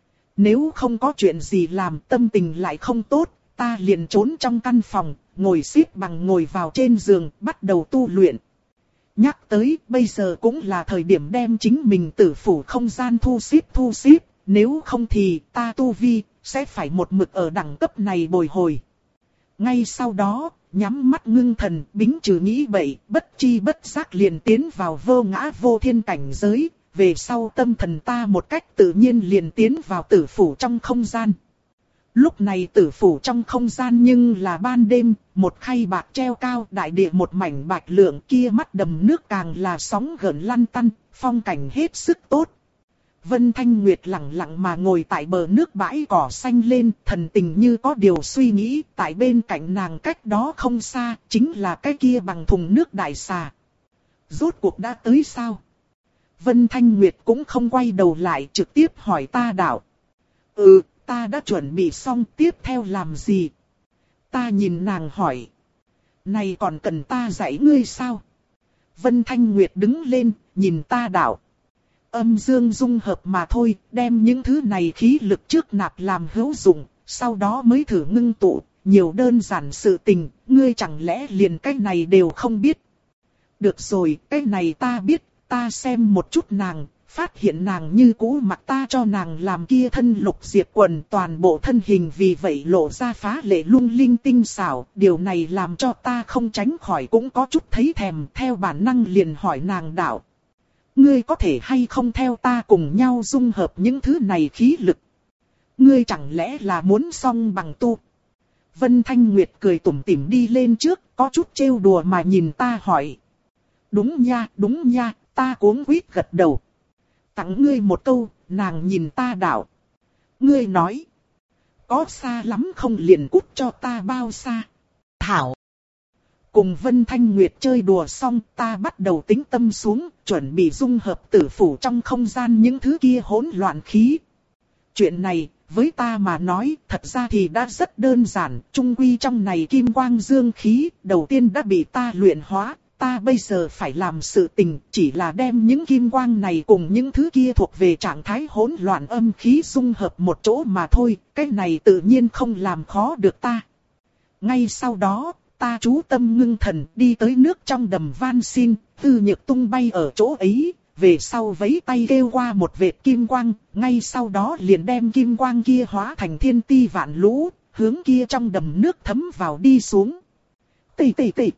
Nếu không có chuyện gì làm, tâm tình lại không tốt, ta liền trốn trong căn phòng, ngồi xếp bằng ngồi vào trên giường, bắt đầu tu luyện. Nhắc tới, bây giờ cũng là thời điểm đem chính mình tử phủ không gian thu xếp thu xếp. Nếu không thì ta tu vi, sẽ phải một mực ở đẳng cấp này bồi hồi. Ngay sau đó, nhắm mắt ngưng thần, bính trừ nghĩ bậy, bất chi bất giác liền tiến vào vô ngã vô thiên cảnh giới, về sau tâm thần ta một cách tự nhiên liền tiến vào tử phủ trong không gian. Lúc này tử phủ trong không gian nhưng là ban đêm, một khay bạc treo cao, đại địa một mảnh bạch lượng, kia mắt đầm nước càng là sóng gợn lăn tăn, phong cảnh hết sức tốt. Vân Thanh Nguyệt lặng lặng mà ngồi tại bờ nước bãi cỏ xanh lên, thần tình như có điều suy nghĩ, tại bên cạnh nàng cách đó không xa, chính là cái kia bằng thùng nước đại xà. Rốt cuộc đã tới sao? Vân Thanh Nguyệt cũng không quay đầu lại, trực tiếp hỏi ta đạo. Ừ, ta đã chuẩn bị xong, tiếp theo làm gì? Ta nhìn nàng hỏi. Này còn cần ta dạy ngươi sao? Vân Thanh Nguyệt đứng lên, nhìn ta đạo. Âm dương dung hợp mà thôi, đem những thứ này khí lực trước nạp làm hữu dụng, sau đó mới thử ngưng tụ, nhiều đơn giản sự tình, ngươi chẳng lẽ liền cái này đều không biết. Được rồi, cái này ta biết, ta xem một chút nàng, phát hiện nàng như cũ mặc ta cho nàng làm kia thân lục diệp quần, toàn bộ thân hình vì vậy lộ ra phá lệ lung linh tinh xảo, điều này làm cho ta không tránh khỏi cũng có chút thấy thèm, theo bản năng liền hỏi nàng đạo. Ngươi có thể hay không theo ta cùng nhau dung hợp những thứ này khí lực? Ngươi chẳng lẽ là muốn song bằng tu? Vân Thanh Nguyệt cười tủm tỉm đi lên trước, có chút trêu đùa mà nhìn ta hỏi. Đúng nha, đúng nha, ta cuống quýt gật đầu. Tặng ngươi một câu, nàng nhìn ta đạo. Ngươi nói. Có xa lắm không liền cút cho ta bao xa. Thảo. Cùng Vân Thanh Nguyệt chơi đùa xong, ta bắt đầu tính tâm xuống, chuẩn bị dung hợp tử phủ trong không gian những thứ kia hỗn loạn khí. Chuyện này, với ta mà nói, thật ra thì đã rất đơn giản, chung quy trong này kim quang dương khí, đầu tiên đã bị ta luyện hóa, ta bây giờ phải làm sự tình, chỉ là đem những kim quang này cùng những thứ kia thuộc về trạng thái hỗn loạn âm khí dung hợp một chỗ mà thôi, cái này tự nhiên không làm khó được ta. Ngay sau đó, ta chú tâm ngưng thần đi tới nước trong đầm van xin, Tư Nhược tung bay ở chỗ ấy, về sau vẫy tay kêu qua một vệt kim quang, ngay sau đó liền đem kim quang kia hóa thành thiên ti vạn lũ, hướng kia trong đầm nước thấm vào đi xuống. Tì tì tì.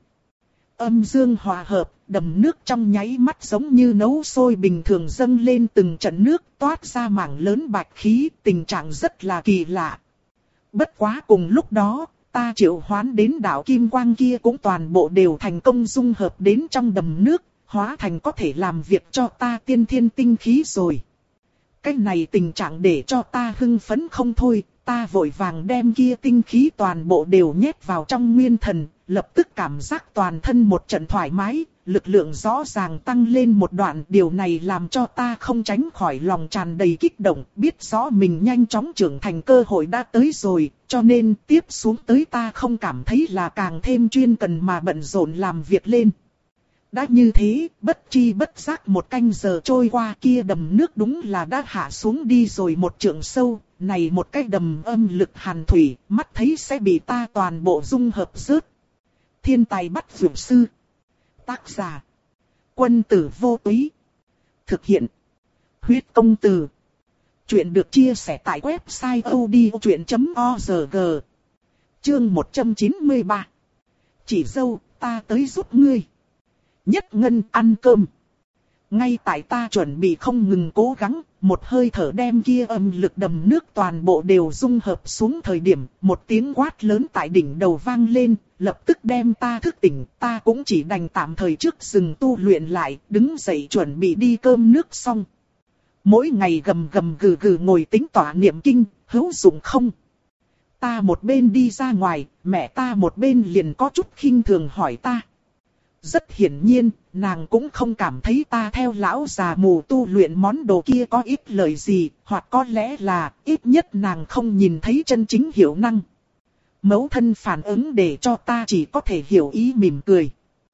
Âm dương hòa hợp, đầm nước trong nháy mắt giống như nấu sôi bình thường dâng lên từng trận nước, toát ra mảng lớn bạch khí, tình trạng rất là kỳ lạ. Bất quá cùng lúc đó, ta triệu hoán đến đạo kim quang kia cũng toàn bộ đều thành công dung hợp đến trong đầm nước, hóa thành có thể làm việc cho ta tiên thiên tinh khí rồi. Cái này tình trạng để cho ta hưng phấn không thôi, ta vội vàng đem kia tinh khí toàn bộ đều nhét vào trong nguyên thần, lập tức cảm giác toàn thân một trận thoải mái, lực lượng rõ ràng tăng lên một đoạn. Điều này làm cho ta không tránh khỏi lòng tràn đầy kích động, biết rõ mình nhanh chóng trưởng thành cơ hội đã tới rồi, cho nên tiếp xuống tới ta không cảm thấy là càng thêm chuyên cần mà bận rộn làm việc lên. Đã như thế, bất chi bất giác một canh giờ trôi qua, kia đầm nước đúng là đã hạ xuống đi rồi một trượng sâu, này một cái đầm âm lực hàn thủy, mắt thấy sẽ bị ta toàn bộ dung hợp rớt. Thiên tài bắt dược sư. Tác giả. Quân tử vô túy. Thực hiện. Huyết công từ. Chuyện được chia sẻ tại website odchuyện chấm org. Chương một trăm chín mươi ba. Chỉ dâu, ta tới giúp ngươi. Nhất ngân ăn cơm. Ngay tại ta chuẩn bị không ngừng cố gắng, một hơi thở đem kia âm lực đầm nước toàn bộ đều dung hợp xuống thời điểm, một tiếng quát lớn tại đỉnh đầu vang lên, lập tức đem ta thức tỉnh, ta cũng chỉ đành tạm thời trước dừng tu luyện lại, đứng dậy chuẩn bị đi cơm nước xong. Mỗi ngày gầm gầm gừ gừ ngồi tính tỏa niệm kinh, hữu dụng không? Ta một bên đi ra ngoài, mẹ ta một bên liền có chút khinh thường hỏi ta. Rất hiển nhiên, nàng cũng không cảm thấy ta theo lão già mù tu luyện món đồ kia có ít lời gì, hoặc có lẽ là, ít nhất nàng không nhìn thấy chân chính hiểu năng. Mẫu thân phản ứng để cho ta chỉ có thể hiểu ý mỉm cười.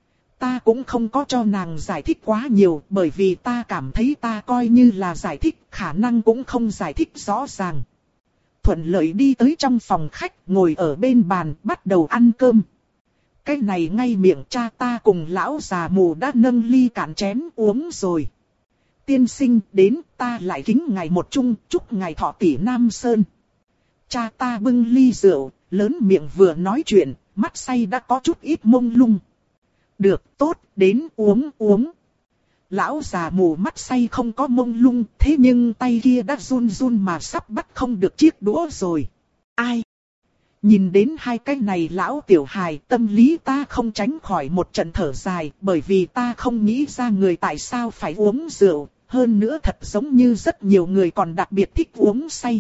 Ta cũng không có cho nàng giải thích quá nhiều, bởi vì ta cảm thấy ta coi như là giải thích, khả năng cũng không giải thích rõ ràng. Thuận lợi đi tới trong phòng khách, ngồi ở bên bàn, bắt đầu ăn cơm. Cái này ngay miệng cha ta cùng lão già mù đã nâng ly cạn chén uống rồi. Tiên sinh đến, ta lại kính ngài một chung, chúc ngài thọ tỷ Nam Sơn. Cha ta bưng ly rượu, lớn miệng vừa nói chuyện, mắt say đã có chút ít mông lung. Được, tốt, đến uống uống. Lão già mù mắt say không có mông lung, thế nhưng tay kia đã run run mà sắp bắt không được chiếc đũa rồi. Ai? Nhìn đến hai cái này lão tiểu hài, tâm lý ta không tránh khỏi một trận thở dài, bởi vì ta không nghĩ ra người tại sao phải uống rượu, hơn nữa thật giống như rất nhiều người còn đặc biệt thích uống say.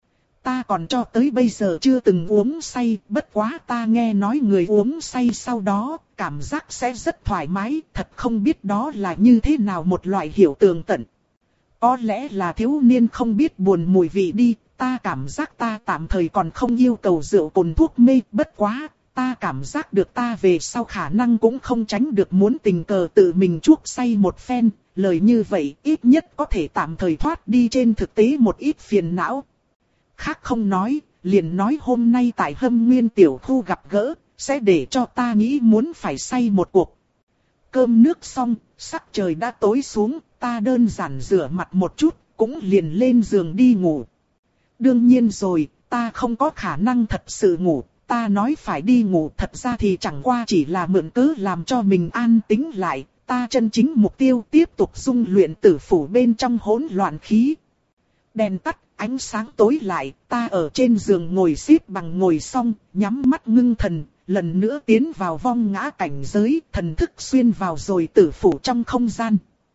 Ta còn cho tới bây giờ chưa từng uống say, bất quá ta nghe nói người uống say sau đó, cảm giác sẽ rất thoải mái, thật không biết đó là như thế nào một loại hiểu tường tận. Có lẽ là thiếu niên không biết buồn mùi vị đi, ta cảm giác ta tạm thời còn không yêu cầu rượu cồn thuốc mê, bất quá, ta cảm giác được ta về sau khả năng cũng không tránh được muốn tình cờ tự mình chuốc say một phen, lời như vậy ít nhất có thể tạm thời thoát đi trên thực tế một ít phiền não. Khác không nói, liền nói hôm nay tại Hâm Nguyên tiểu khu gặp gỡ, sẽ để cho ta nghĩ muốn phải say một cuộc. Cơm nước xong, sắc trời đã tối xuống, ta đơn giản rửa mặt một chút, cũng liền lên giường đi ngủ. Đương nhiên rồi, ta không có khả năng thật sự ngủ, ta nói phải đi ngủ thật ra thì chẳng qua chỉ là mượn cớ làm cho mình an tĩnh lại, ta chân chính mục tiêu tiếp tục dung luyện tử phủ bên trong hỗn loạn khí. Đèn tắt, ánh sáng tối lại, ta ở trên giường ngồi xếp bằng ngồi xong, nhắm mắt ngưng thần, lần nữa tiến vào vong ngã cảnh giới, thần thức xuyên vào rồi tử phủ trong không gian.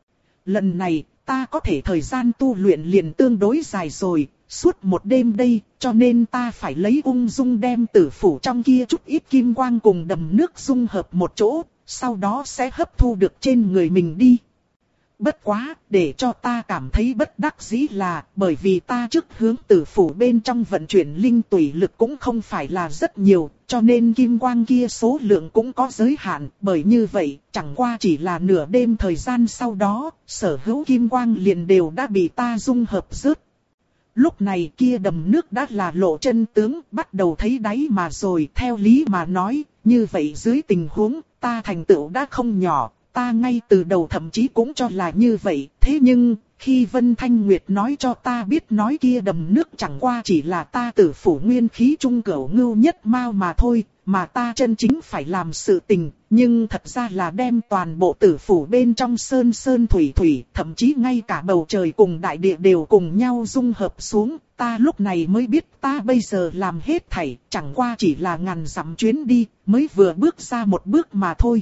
Lần này, ta có thể thời gian tu luyện liền tương đối dài rồi, suốt một đêm đây, cho nên ta phải lấy ung dung đem tử phủ trong kia chút ít kim quang cùng đầm nước dung hợp một chỗ, sau đó sẽ hấp thu được trên người mình đi. Bất quá, để cho ta cảm thấy bất đắc dĩ là, bởi vì ta trước hướng tử phủ bên trong vận chuyển linh tùy lực cũng không phải là rất nhiều, cho nên kim quang kia số lượng cũng có giới hạn, bởi như vậy, chẳng qua chỉ là nửa đêm thời gian sau đó, sở hữu kim quang liền đều đã bị ta dung hợp rớt. Lúc này kia đầm nước đã là lộ chân tướng, bắt đầu thấy đáy mà rồi, theo lý mà nói, như vậy dưới tình huống, ta thành tựu đã không nhỏ. Ta ngay từ đầu thậm chí cũng cho là như vậy, thế nhưng, khi Vân Thanh Nguyệt nói cho ta biết nói kia đầm nước chẳng qua chỉ là ta tử phủ nguyên khí trung cửu ngưu nhất mao mà thôi, mà ta chân chính phải làm sự tình, nhưng thật ra là đem toàn bộ tử phủ bên trong sơn sơn thủy thủy, thậm chí ngay cả bầu trời cùng đại địa đều cùng nhau dung hợp xuống, ta lúc này mới biết ta bây giờ làm hết thảy, chẳng qua chỉ là ngàn dặm chuyến đi, mới vừa bước ra một bước mà thôi.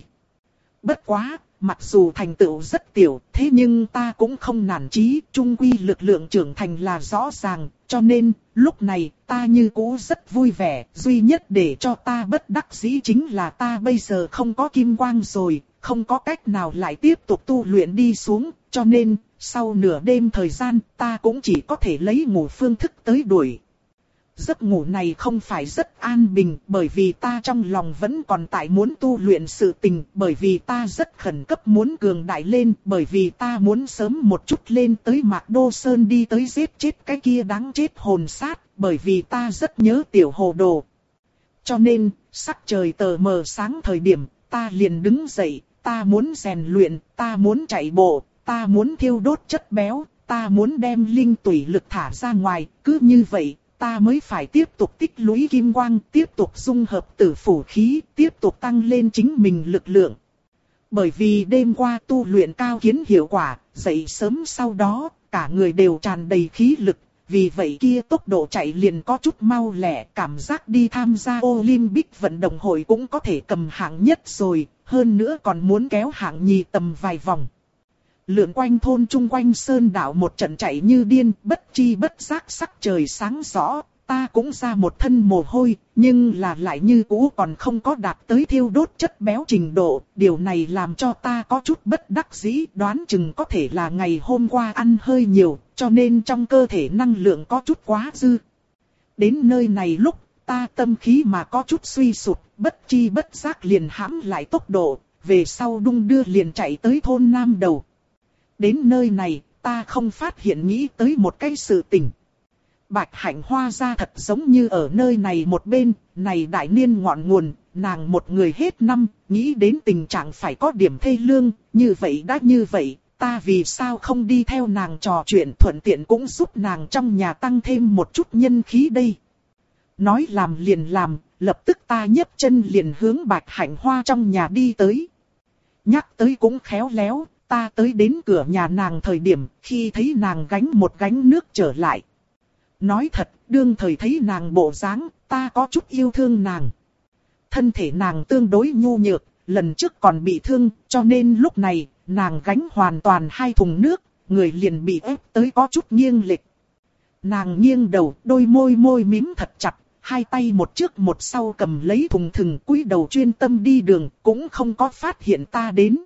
Bất quá, mặc dù thành tựu rất tiểu, thế nhưng ta cũng không nản chí, chung quy lực lượng trưởng thành là rõ ràng, cho nên, lúc này, ta như cũ rất vui vẻ, duy nhất để cho ta bất đắc dĩ chính là ta bây giờ không có kim quang rồi, không có cách nào lại tiếp tục tu luyện đi xuống, cho nên, sau nửa đêm thời gian, ta cũng chỉ có thể lấy ngủ phương thức tới đuổi. Giấc ngủ này không phải rất an bình, bởi vì ta trong lòng vẫn còn tại muốn tu luyện sự tình, bởi vì ta rất khẩn cấp muốn cường đại lên, bởi vì ta muốn sớm một chút lên tới Mạc Đô Sơn đi tới giết chết cái kia đáng chết hồn sát, bởi vì ta rất nhớ tiểu hồ đồ. Cho nên, sắc trời tờ mờ sáng thời điểm, ta liền đứng dậy, ta muốn rèn luyện, ta muốn chạy bộ, ta muốn thiêu đốt chất béo, ta muốn đem linh tủy lực thả ra ngoài, cứ như vậy. Ta mới phải tiếp tục tích lũy kim quang, tiếp tục dung hợp tử phủ khí, tiếp tục tăng lên chính mình lực lượng. Bởi vì đêm qua tu luyện cao kiến hiệu quả, dậy sớm sau đó, cả người đều tràn đầy khí lực, vì vậy kia tốc độ chạy liền có chút mau lẹ, cảm giác đi tham gia Olympic vận động hội cũng có thể cầm hạng nhất rồi, hơn nữa còn muốn kéo hạng nhì tầm vài vòng. Lượn quanh thôn chung quanh sơn đảo một trận chạy như điên, bất chi bất giác sắc trời sáng rõ, ta cũng ra một thân mồ hôi, nhưng là lại như cũ còn không có đạt tới thiêu đốt chất béo trình độ, điều này làm cho ta có chút bất đắc dĩ, đoán chừng có thể là ngày hôm qua ăn hơi nhiều, cho nên trong cơ thể năng lượng có chút quá dư. Đến nơi này lúc, ta tâm khí mà có chút suy sụp, bất chi bất giác liền hãm lại tốc độ, về sau đung đưa liền chạy tới thôn Nam Đầu. Đến nơi này, ta không phát hiện nghĩ tới một cái sự tình. Bạch Hạnh Hoa ra thật giống như ở nơi này một bên, này đại niên ngọn nguồn, nàng một người hết năm, nghĩ đến tình trạng phải có điểm thê lương, như vậy đã như vậy, ta vì sao không đi theo nàng trò chuyện thuận tiện cũng giúp nàng trong nhà tăng thêm một chút nhân khí đây. Nói làm liền làm, lập tức ta nhấc chân liền hướng Bạch Hạnh Hoa trong nhà đi tới. Nhắc tới cũng khéo léo, ta tới đến cửa nhà nàng thời điểm, khi thấy nàng gánh một gánh nước trở lại. Nói thật, đương thời thấy nàng bộ dáng, ta có chút yêu thương nàng. Thân thể nàng tương đối nhu nhược, lần trước còn bị thương, cho nên lúc này, nàng gánh hoàn toàn hai thùng nước, người liền bị ép tới có chút nghiêng lệch. Nàng nghiêng đầu, đôi môi môi mím thật chặt, hai tay một trước một sau cầm lấy thùng thừng, cúi đầu chuyên tâm đi đường, cũng không có phát hiện ta đến.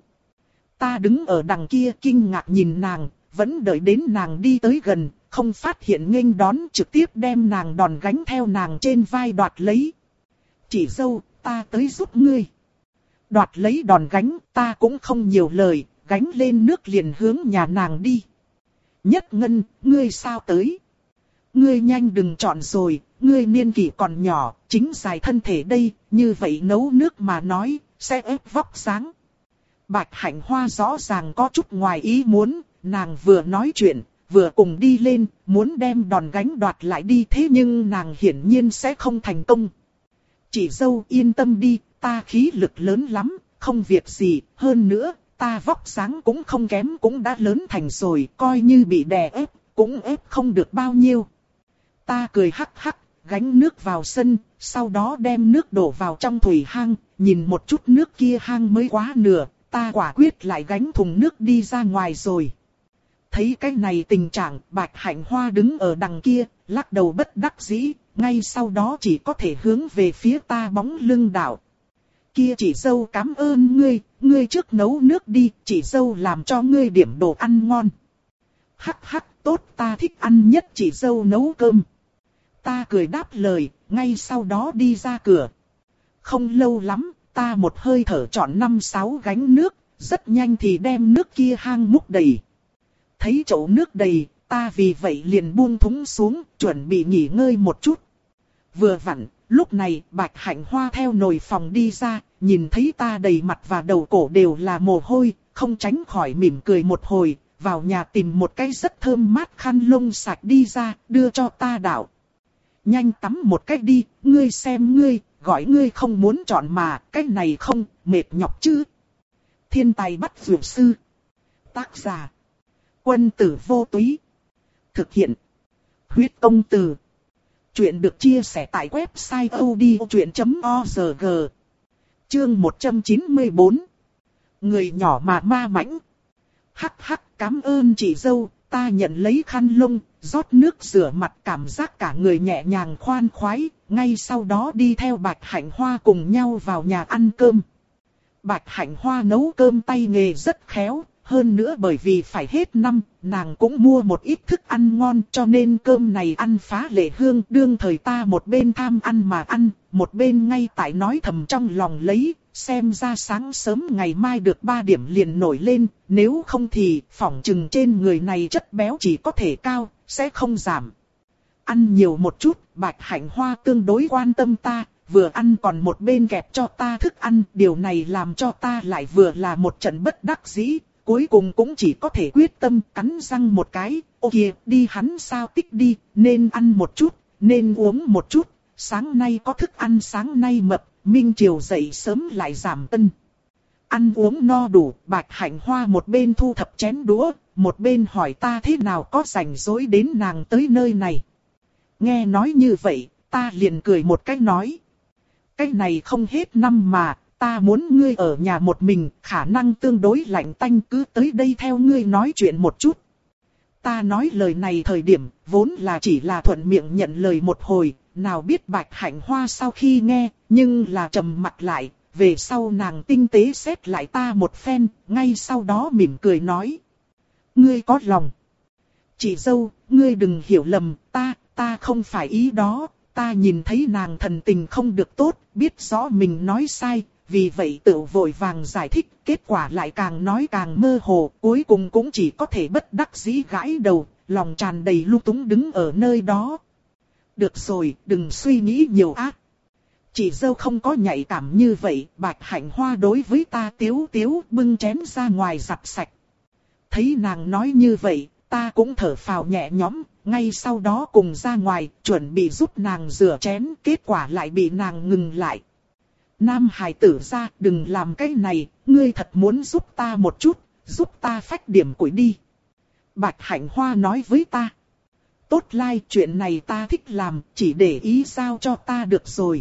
Ta đứng ở đằng kia kinh ngạc nhìn nàng, vẫn đợi đến nàng đi tới gần, không phát hiện nghênh đón, trực tiếp đem nàng đòn gánh theo nàng trên vai đoạt lấy. Chị dâu, ta tới giúp ngươi. Đoạt lấy đòn gánh, ta cũng không nhiều lời, gánh lên nước liền hướng nhà nàng đi. Nhất Ngân, ngươi sao tới? Ngươi nhanh đừng chọn rồi, ngươi niên kỷ còn nhỏ, chính dài thân thể đây, như vậy nấu nước mà nói, sẽ ép vóc sáng. Bạch Hạnh Hoa rõ ràng có chút ngoài ý muốn, nàng vừa nói chuyện, vừa cùng đi lên, muốn đem đòn gánh đoạt lại đi, thế nhưng nàng hiển nhiên sẽ không thành công. Chị dâu yên tâm đi, ta khí lực lớn lắm, không việc gì, hơn nữa, ta vóc dáng cũng không kém, cũng đã lớn thành rồi, coi như bị đè ép, cũng ép không được bao nhiêu. Ta cười hắc hắc, gánh nước vào sân, sau đó đem nước đổ vào trong thủy hang, nhìn một chút nước kia hang mới quá nửa, ta quả quyết lại gánh thùng nước đi ra ngoài rồi. Thấy cái này tình trạng, Bạch Hạnh Hoa đứng ở đằng kia, lắc đầu bất đắc dĩ, ngay sau đó chỉ có thể hướng về phía ta bóng lưng đảo. Kia chị dâu cảm ơn ngươi, ngươi trước nấu nước đi, chị dâu làm cho ngươi điểm đồ ăn ngon. Hắc hắc, tốt, ta thích ăn nhất chị dâu nấu cơm. Ta cười đáp lời, ngay sau đó đi ra cửa. Không lâu lắm, ta một hơi thở chọn năm sáu gánh nước, rất nhanh thì đem nước kia hang múc đầy. Thấy chậu nước đầy, ta vì vậy liền buông thúng xuống, chuẩn bị nghỉ ngơi một chút. Vừa vặn, lúc này Bạch Hạnh Hoa theo nồi phòng đi ra, nhìn thấy ta đầy mặt và đầu cổ đều là mồ hôi, không tránh khỏi mỉm cười một hồi, vào nhà tìm một cái rất thơm mát khăn lông sạch đi ra, đưa cho ta đảo. Nhanh tắm một cách đi, ngươi xem ngươi, gọi ngươi không muốn chọn mà, cái này không, mệt nhọc chứ. Thiên tài bắt dược sư. Tác giả. Quân tử vô túy. Thực hiện. Huyết công từ. Chuyện được chia sẻ tại website odchuyện chấm org. Chương một trăm chín mươi bốn. Người nhỏ mà ma mãnh. Hắc hắc, cảm ơn chị dâu, ta nhận lấy khăn lông, rót nước rửa mặt, cảm giác cả người nhẹ nhàng khoan khoái, ngay sau đó đi theo Bạch Hạnh Hoa cùng nhau vào nhà ăn cơm. Bạch Hạnh Hoa nấu cơm tay nghề rất khéo, hơn nữa bởi vì phải hết năm, nàng cũng mua một ít thức ăn ngon, cho nên cơm này ăn phá lệ hương. Đương thời ta một bên tham ăn mà ăn, một bên ngay tại nói thầm trong lòng lấy, xem ra sáng sớm ngày mai được ba điểm liền nổi lên, nếu không thì phỏng chừng trên người này chất béo chỉ có thể cao, sẽ không giảm. Ăn nhiều một chút, Bạch Hạnh Hoa tương đối quan tâm ta, vừa ăn còn một bên kẹp cho ta thức ăn, điều này làm cho ta lại vừa là một trận bất đắc dĩ. Cuối cùng cũng chỉ có thể quyết tâm cắn răng một cái, ô kìa, đi hắn sao tích đi, nên ăn một chút, nên uống một chút, sáng nay có thức ăn sáng nay mập, minh chiều dậy sớm lại giảm cân. Ăn uống no đủ, Bạch Hạnh Hoa một bên thu thập chén đũa, một bên hỏi ta thế nào có rảnh rỗi đến nàng tới nơi này. Nghe nói như vậy, ta liền cười một cái nói. Cái này không hết năm mà. Ta muốn ngươi ở nhà một mình, khả năng tương đối lạnh tanh, cứ tới đây theo ngươi nói chuyện một chút. Ta nói lời này thời điểm, vốn là chỉ là thuận miệng nhận lời một hồi, nào biết Bạch Hạnh Hoa sau khi nghe, nhưng là trầm mặt lại, về sau nàng tinh tế xét lại ta một phen, ngay sau đó mỉm cười nói. Ngươi có lòng. Chị dâu, ngươi đừng hiểu lầm, ta, ta không phải ý đó, ta nhìn thấy nàng thần tình không được tốt, biết rõ mình nói sai. Vì vậy tự vội vàng giải thích, kết quả lại càng nói càng mơ hồ, cuối cùng cũng chỉ có thể bất đắc dĩ gãi đầu, lòng tràn đầy lung túng đứng ở nơi đó. Được rồi, đừng suy nghĩ nhiều ác. Chị dâu không có nhạy cảm như vậy, Bạch Hạnh Hoa đối với ta tiếu tiếu bưng chén ra ngoài giặt sạch. Thấy nàng nói như vậy, ta cũng thở phào nhẹ nhõm, ngay sau đó cùng ra ngoài, chuẩn bị giúp nàng rửa chén, kết quả lại bị nàng ngừng lại. Nam hài tử ra, đừng làm cái này, ngươi thật muốn giúp ta một chút, giúp ta phách điểm củi đi. Bạch Hạnh Hoa nói với ta. Tốt lai, chuyện này ta thích làm, chỉ để ý giao cho ta được rồi.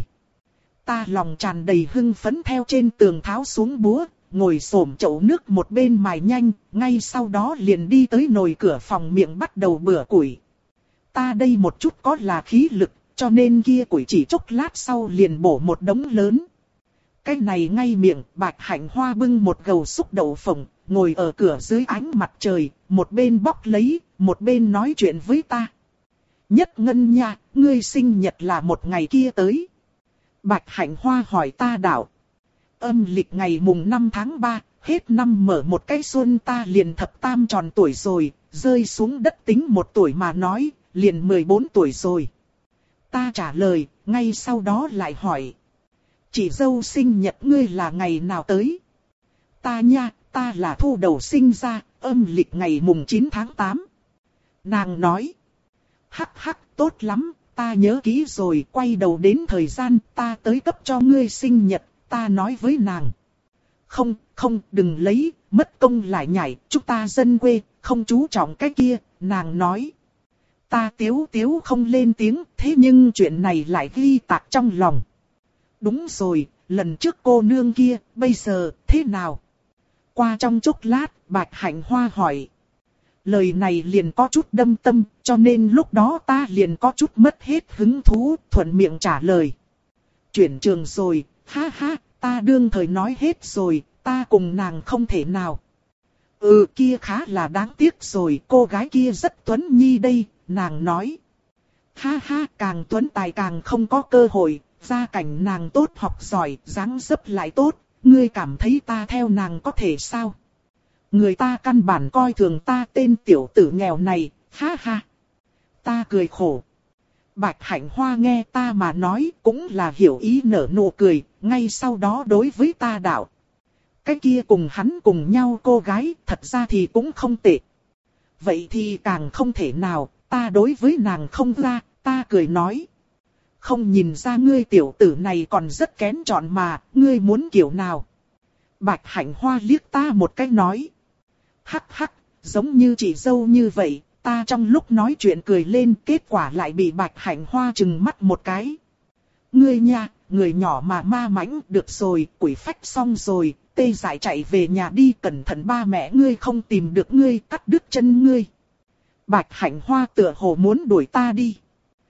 Ta lòng tràn đầy hưng phấn theo trên tường tháo xuống búa, ngồi xổm chậu nước một bên mài nhanh, ngay sau đó liền đi tới nồi cửa phòng miệng bắt đầu bửa củi. Ta đây một chút có là khí lực, cho nên kia củi chỉ chốc lát sau liền bổ một đống lớn. Cái này ngay miệng, Bạch Hạnh Hoa bưng một gầu xúc đậu phộng, ngồi ở cửa dưới ánh mặt trời, một bên bóc lấy, một bên nói chuyện với ta. Nhất Ngân nha, ngươi sinh nhật là một ngày kia tới. Bạch Hạnh Hoa hỏi ta đạo. Âm lịch ngày mùng năm tháng ba, hết năm mở một cái xuân ta liền thập tam tròn tuổi rồi, rơi xuống đất tính một tuổi mà nói, liền mười bốn tuổi rồi. Ta trả lời, ngay sau đó lại hỏi. Chị dâu sinh nhật ngươi là ngày nào tới? Ta nha, ta là thu đầu sinh ra, âm lịch ngày mùng chín tháng tám. Nàng nói. Hắc hắc, tốt lắm, ta nhớ kỹ rồi, quay đầu đến thời gian ta tới cấp cho ngươi sinh nhật, ta nói với nàng. Không, không, đừng lấy, mất công lại nhảy, chúng ta dân quê, không chú trọng cái kia, nàng nói. Ta tiếu tiếu không lên tiếng, thế nhưng chuyện này lại ghi tạc trong lòng. Đúng rồi, lần trước cô nương kia, bây giờ, thế nào? Qua trong chốc lát, Bạch Hạnh Hoa hỏi. Lời này liền có chút đâm tâm, cho nên lúc đó ta liền có chút mất hết hứng thú, thuận miệng trả lời. Chuyển trường rồi, ha ha, ta đương thời nói hết rồi, ta cùng nàng không thể nào. Ừ kia khá là đáng tiếc rồi, cô gái kia rất tuấn nhi đây, nàng nói. Ha ha, càng tuấn tài càng không có cơ hội, gia cảnh nàng tốt học giỏi, dáng dấp lại tốt, ngươi cảm thấy ta theo nàng có thể sao? Người ta căn bản coi thường ta tên tiểu tử nghèo này, ha ha. Ta cười khổ. Bạch Hạnh Hoa nghe ta mà nói cũng là hiểu ý nở nụ cười, ngay sau đó đối với ta đạo. Cái kia cùng hắn cùng nhau cô gái, thật ra thì cũng không tệ. Vậy thì càng không thể nào, ta đối với nàng không ra, ta cười nói. Không nhìn ra ngươi tiểu tử này còn rất kén chọn mà, ngươi muốn kiểu nào? Bạch Hạnh Hoa liếc ta một cái nói. Hắc hắc, giống như chị dâu như vậy, ta trong lúc nói chuyện cười lên, kết quả lại bị Bạch Hạnh Hoa trừng mắt một cái. Ngươi nha, người nhỏ mà ma mãnh, được rồi, quỷ phách xong rồi, tê dại chạy về nhà đi, cẩn thận ba mẹ ngươi không tìm được ngươi, cắt đứt chân ngươi. Bạch Hạnh Hoa tựa hồ muốn đuổi ta đi.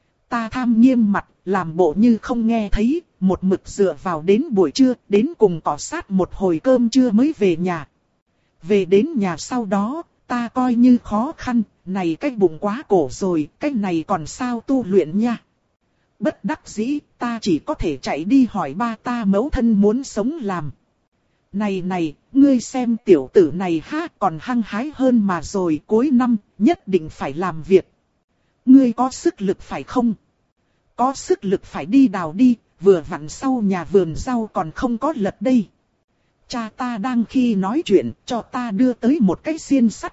Ta tham nghiêm mặt, làm bộ như không nghe thấy, một mực dựa vào đến buổi trưa, đến cùng cọ sát một hồi cơm trưa mới về nhà. Về đến nhà sau đó, ta coi như khó khăn, này cái bụng quá cổ rồi, cái này còn sao tu luyện nha. Bất đắc dĩ, ta chỉ có thể chạy đi hỏi ba ta mẫu thân muốn sống làm. Này này, ngươi xem tiểu tử này ha còn hăng hái hơn mà rồi, cuối năm, nhất định phải làm việc. Ngươi có sức lực phải không? Có sức lực phải đi đào đi, vừa vặn sau nhà vườn rau còn không có lật đây. Cha ta đang khi nói chuyện, cho ta đưa tới một cái xiên sắt.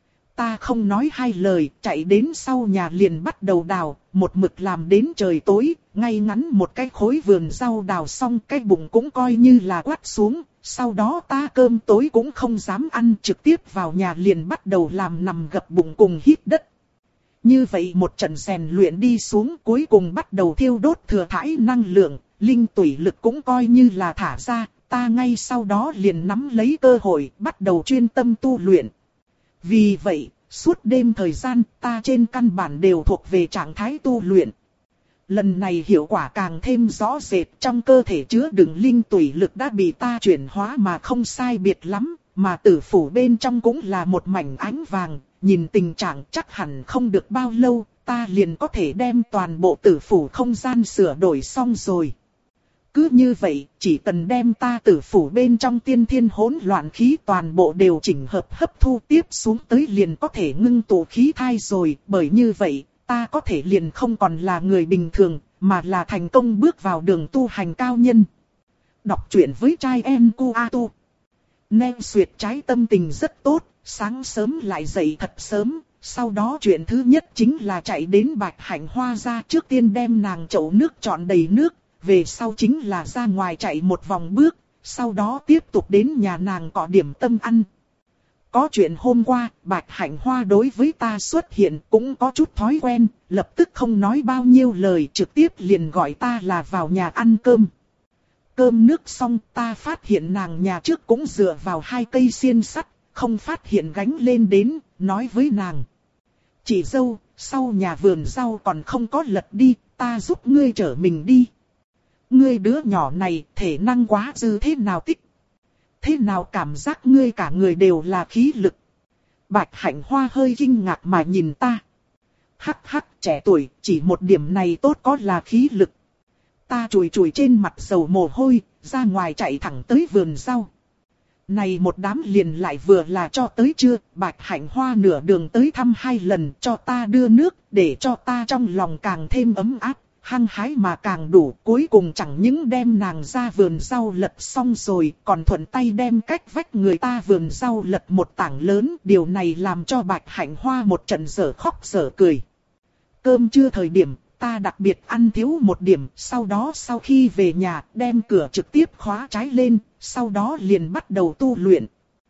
Ta không nói hai lời, chạy đến sau nhà liền bắt đầu đào, một mực làm đến trời tối, ngay ngắn một cái khối vườn rau đào xong cái bụng cũng coi như là quát xuống. Sau đó ta cơm tối cũng không dám ăn, trực tiếp vào nhà liền bắt đầu làm nằm gập bụng cùng hít đất. Như vậy một trận rèn luyện đi xuống, cuối cùng bắt đầu thiêu đốt thừa thải năng lượng, linh tủy lực cũng coi như là thả ra, ta ngay sau đó liền nắm lấy cơ hội, bắt đầu chuyên tâm tu luyện. Vì vậy, suốt đêm thời gian, ta trên căn bản đều thuộc về trạng thái tu luyện. Lần này hiệu quả càng thêm rõ rệt, trong cơ thể chứa đựng linh tủy lực đã bị ta chuyển hóa mà không sai biệt lắm, mà tử phủ bên trong cũng là một mảnh ánh vàng, nhìn tình trạng chắc hẳn không được bao lâu, ta liền có thể đem toàn bộ tử phủ không gian sửa đổi xong rồi. Cứ như vậy, chỉ cần đem ta tử phủ bên trong tiên thiên hỗn loạn khí toàn bộ đều chỉnh hợp hấp thu tiếp xuống tới liền có thể ngưng tụ khí thai rồi, bởi như vậy, ta có thể liền không còn là người bình thường, mà là thành công bước vào đường tu hành cao nhân. Đọc truyện với trai em cu a tu. Nem Xuyệt trái tâm tình rất tốt, sáng sớm lại dậy thật sớm, sau đó chuyện thứ nhất chính là chạy đến Bạch Hạnh Hoa ra, trước tiên đem nàng chậu nước trọn đầy nước, về sau chính là ra ngoài chạy một vòng bước, sau đó tiếp tục đến nhà nàng cọ điểm tâm ăn. Có chuyện hôm qua, Bạch Hạnh Hoa đối với ta xuất hiện cũng có chút thói quen, lập tức không nói bao nhiêu lời, trực tiếp liền gọi ta là vào nhà ăn cơm. Cơm nước xong, ta phát hiện nàng nhà trước cũng dựa vào hai cây xiên sắt, không phát hiện gánh lên đến, nói với nàng: chị dâu, sau nhà vườn rau còn không có lật đi, ta giúp ngươi chở mình đi. Ngươi đứa nhỏ này thể năng quá dư thế nào tích? Thế nào cảm giác ngươi cả người đều là khí lực? Bạch Hạnh Hoa hơi kinh ngạc mà nhìn ta. Hắc hắc, trẻ tuổi, chỉ một điểm này tốt có là khí lực. Ta chùi chùi trên mặt dầu mồ hôi, ra ngoài chạy thẳng tới vườn rau. Này một đám liền lại vừa là cho tới trưa, Bạch Hạnh Hoa nửa đường tới thăm hai lần cho ta đưa nước, để cho ta trong lòng càng thêm ấm áp, hăng hái mà càng đủ. Cuối cùng chẳng những đem nàng ra vườn rau lật xong rồi, còn thuận tay đem cách vách người ta vườn rau lật một tảng lớn. Điều này làm cho Bạch Hạnh Hoa một trận dở khóc dở cười. Cơm trưa thời điểm, ta đặc biệt ăn thiếu một điểm, sau đó sau khi về nhà đem cửa trực tiếp khóa trái lên, sau đó liền bắt đầu tu luyện.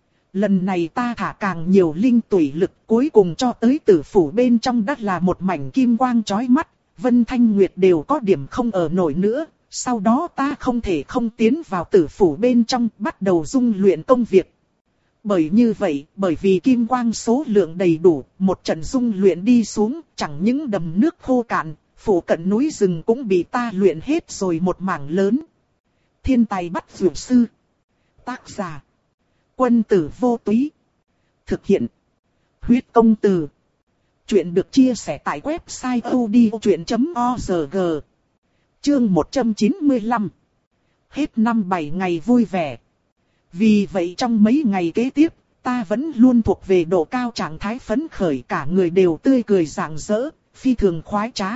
Lần này ta thả càng nhiều linh tủy lực, cuối cùng cho tới tử phủ bên trong đất là một mảnh kim quang chói mắt, Vân Thanh Nguyệt đều có điểm không ở nổi nữa. Sau đó ta không thể không tiến vào tử phủ bên trong, bắt đầu dung luyện công việc. Bởi như vậy, bởi vì kim quang số lượng đầy đủ, một trận dung luyện đi xuống, chẳng những đầm nước khô cạn, phủ cận núi rừng cũng bị ta luyện hết rồi một mảng lớn. Thiên tài bắt dược sư. Tác giả: Quân tử vô túy. Thực hiện: Huyết công từ. Chuyện được chia sẻ tại website odchuyện chấm org. Chương một trăm chín mươi lăm. Hết năm bảy ngày vui vẻ. Vì vậy trong mấy ngày kế tiếp, ta vẫn luôn thuộc về độ cao trạng thái phấn khởi, cả người đều tươi cười rạng rỡ, phi thường khoái trá.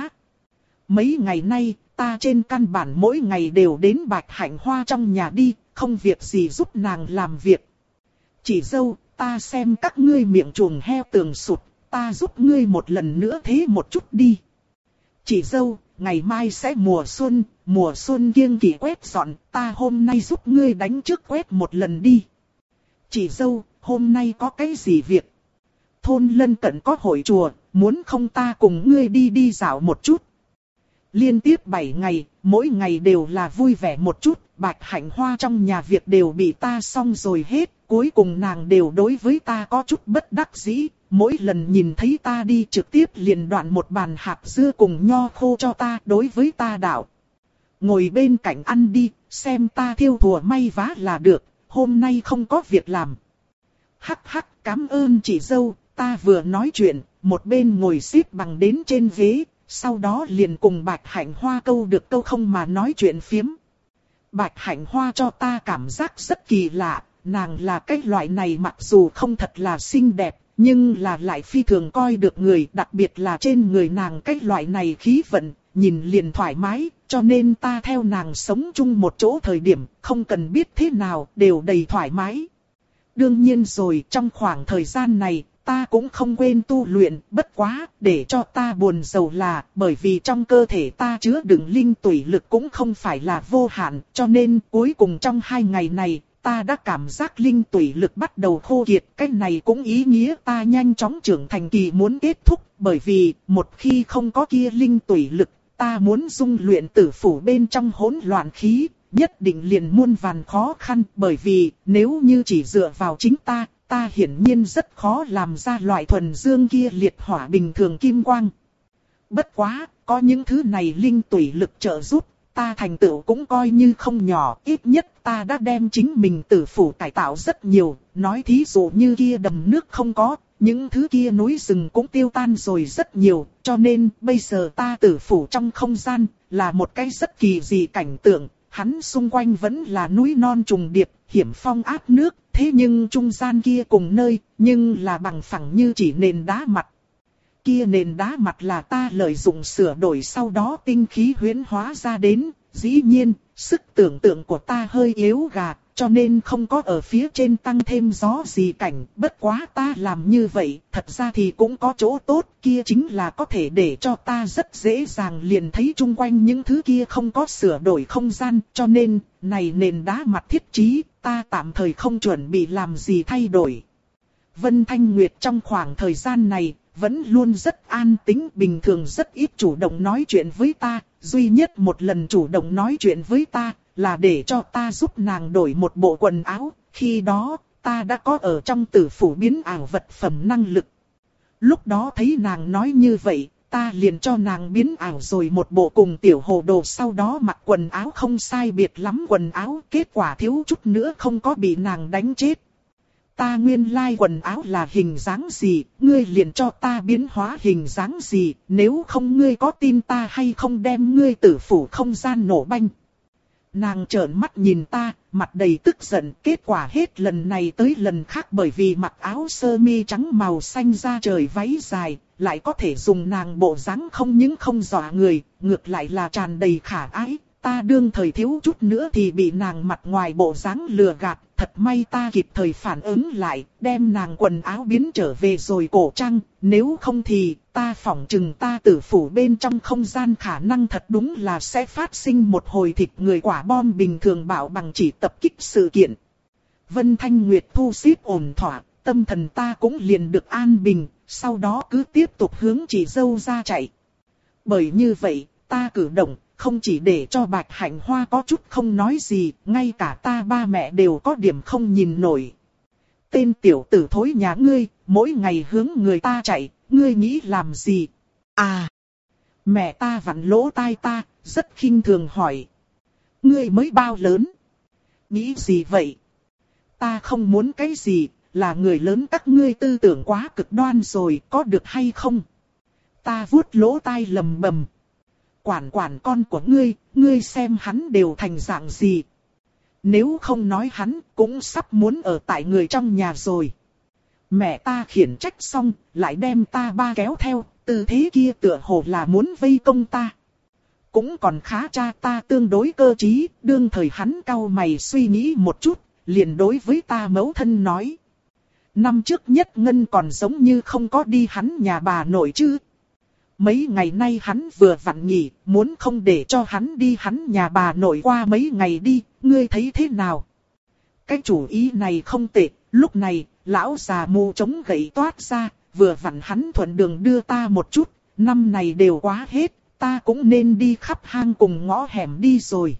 Mấy ngày nay, ta trên căn bản mỗi ngày đều đến Bạch Hạnh Hoa trong nhà đi, không việc gì giúp nàng làm việc. Chị dâu, ta xem các ngươi miệng chuồng heo tường sụt, ta giúp ngươi một lần nữa thế một chút đi. Chị dâu, ngày mai sẽ mùa xuân, mùa xuân kiêng kỵ quét dọn, ta hôm nay giúp ngươi đánh trước quét một lần đi. Chị dâu, hôm nay có cái gì việc? Thôn lân cận có hội chùa, muốn không ta cùng ngươi đi đi dạo một chút. Liên tiếp bảy ngày, mỗi ngày đều là vui vẻ một chút, Bạch Hạnh Hoa trong nhà việc đều bị ta xong rồi hết, cuối cùng nàng đều đối với ta có chút bất đắc dĩ, mỗi lần nhìn thấy ta đi trực tiếp liền đoạn một bàn hạt dưa cùng nho khô cho ta, đối với ta đạo: ngồi bên cạnh ăn đi, xem ta thiêu thùa may vá là được, hôm nay không có việc làm. Hắc hắc, cảm ơn chị dâu. Ta vừa nói chuyện, một bên ngồi xếp bằng đến trên ghế, sau đó liền cùng Bạch Hạnh Hoa câu được câu không mà nói chuyện phiếm. Bạch Hạnh Hoa cho ta cảm giác rất kỳ lạ, nàng là cái loại này mặc dù không thật là xinh đẹp, nhưng là lại phi thường coi được người, đặc biệt là trên người nàng cái loại này khí vận, nhìn liền thoải mái, cho nên ta theo nàng sống chung một chỗ thời điểm, không cần biết thế nào, đều đầy thoải mái. Đương nhiên rồi, trong khoảng thời gian này, ta cũng không quên tu luyện, bất quá, để cho ta buồn rầu là, bởi vì trong cơ thể ta chứa đựng linh tủy lực cũng không phải là vô hạn, cho nên cuối cùng trong hai ngày này, ta đã cảm giác linh tủy lực bắt đầu khô kiệt. Cái này cũng ý nghĩa ta nhanh chóng trưởng thành kỳ muốn kết thúc, bởi vì, một khi không có kia linh tủy lực, ta muốn dung luyện tử phủ bên trong hỗn loạn khí, nhất định liền muôn vàn khó khăn, bởi vì, nếu như chỉ dựa vào chính ta, ta hiển nhiên rất khó làm ra loại thuần dương kia liệt hỏa bình thường kim quang. Bất quá, có những thứ này linh tủy lực trợ giúp, ta thành tựu cũng coi như không nhỏ, ít nhất ta đã đem chính mình tử phủ cải tạo rất nhiều, nói thí dụ như kia đầm nước không có, những thứ kia núi rừng cũng tiêu tan rồi rất nhiều, cho nên bây giờ ta tử phủ trong không gian, là một cái rất kỳ dị cảnh tượng, hắn xung quanh vẫn là núi non trùng điệp, hiểm phong áp nước, thế nhưng trung gian kia cùng nơi, nhưng là bằng phẳng như chỉ nền đá mặt. Kia nền đá mặt là ta lợi dụng sửa đổi sau đó tinh khí huyễn hóa ra đến, dĩ nhiên, sức tưởng tượng của ta hơi yếu gà, cho nên không có ở phía trên tăng thêm gió gì cảnh. Bất quá ta làm như vậy, thật ra thì cũng có chỗ tốt, kia chính là có thể để cho ta rất dễ dàng liền thấy chung quanh những thứ kia không có sửa đổi không gian, cho nên, này nền đá mặt thiết trí, ta tạm thời không chuẩn bị làm gì thay đổi. Vân Thanh Nguyệt trong khoảng thời gian này, vẫn luôn rất an tĩnh, bình thường rất ít chủ động nói chuyện với ta, duy nhất một lần chủ động nói chuyện với ta, là để cho ta giúp nàng đổi một bộ quần áo, khi đó, ta đã có ở trong tử phủ biến ảo vật phẩm năng lực. Lúc đó thấy nàng nói như vậy, ta liền cho nàng biến ảo rồi một bộ cùng tiểu hồ đồ, sau đó mặc quần áo không sai biệt lắm quần áo, kết quả thiếu chút nữa không có bị nàng đánh chết. Ta nguyên lai like quần áo là hình dáng gì, ngươi liền cho ta biến hóa hình dáng gì, nếu không ngươi có tin ta hay không đem ngươi tử phủ không gian nổ banh. Nàng trợn mắt nhìn ta, mặt đầy tức giận, kết quả hết lần này tới lần khác bởi vì mặc áo sơ mi trắng màu xanh da trời váy dài, lại có thể dùng nàng bộ dáng không những không dọa người, ngược lại là tràn đầy khả ái. Ta đương thời thiếu chút nữa thì bị nàng mặt ngoài bộ dáng lừa gạt, thật may ta kịp thời phản ứng lại, đem nàng quần áo biến trở về rồi cổ trang, nếu không thì ta phỏng chừng ta tử phủ bên trong không gian khả năng thật đúng là sẽ phát sinh một hồi thịt người quả bom bình thường bạo bằng chỉ tập kích sự kiện. Vân Thanh Nguyệt thu xếp ổn thỏa, tâm thần ta cũng liền được an bình, sau đó cứ tiếp tục hướng chị dâu ra chạy. Bởi như vậy, ta cử động không chỉ để cho Bạch Hạnh Hoa có chút không nói gì, ngay cả ta ba mẹ đều có điểm không nhìn nổi. Tên tiểu tử thối nhà ngươi, mỗi ngày hướng người ta chạy, ngươi nghĩ làm gì? À! Mẹ ta vặn lỗ tai ta, rất khinh thường hỏi. Ngươi mới bao lớn? Nghĩ gì vậy? Ta không muốn cái gì, là người lớn các ngươi tư tưởng quá cực đoan rồi, có được hay không? Ta vuốt lỗ tai lầm bầm. Quản quản con của ngươi, ngươi xem hắn đều thành dạng gì. Nếu không nói hắn, cũng sắp muốn ở tại người trong nhà rồi. Mẹ ta khiển trách xong, lại đem ta ba kéo theo, tư thế kia tựa hồ là muốn vây công ta. Cũng còn khá, cha ta tương đối cơ trí, đương thời hắn cau mày suy nghĩ một chút, liền đối với ta mẫu thân nói. Năm trước Nhất Ngân còn giống như không có đi hắn nhà bà nội chứ. Mấy ngày nay hắn vừa vặn nghỉ, muốn không để cho hắn đi hắn nhà bà nội qua mấy ngày đi, ngươi thấy thế nào? Cái chủ ý này không tệ, lúc này, lão già mù chống gậy toát ra, vừa vặn hắn thuận đường đưa ta một chút, năm này đều quá hết, ta cũng nên đi khắp hang cùng ngõ hẻm đi rồi.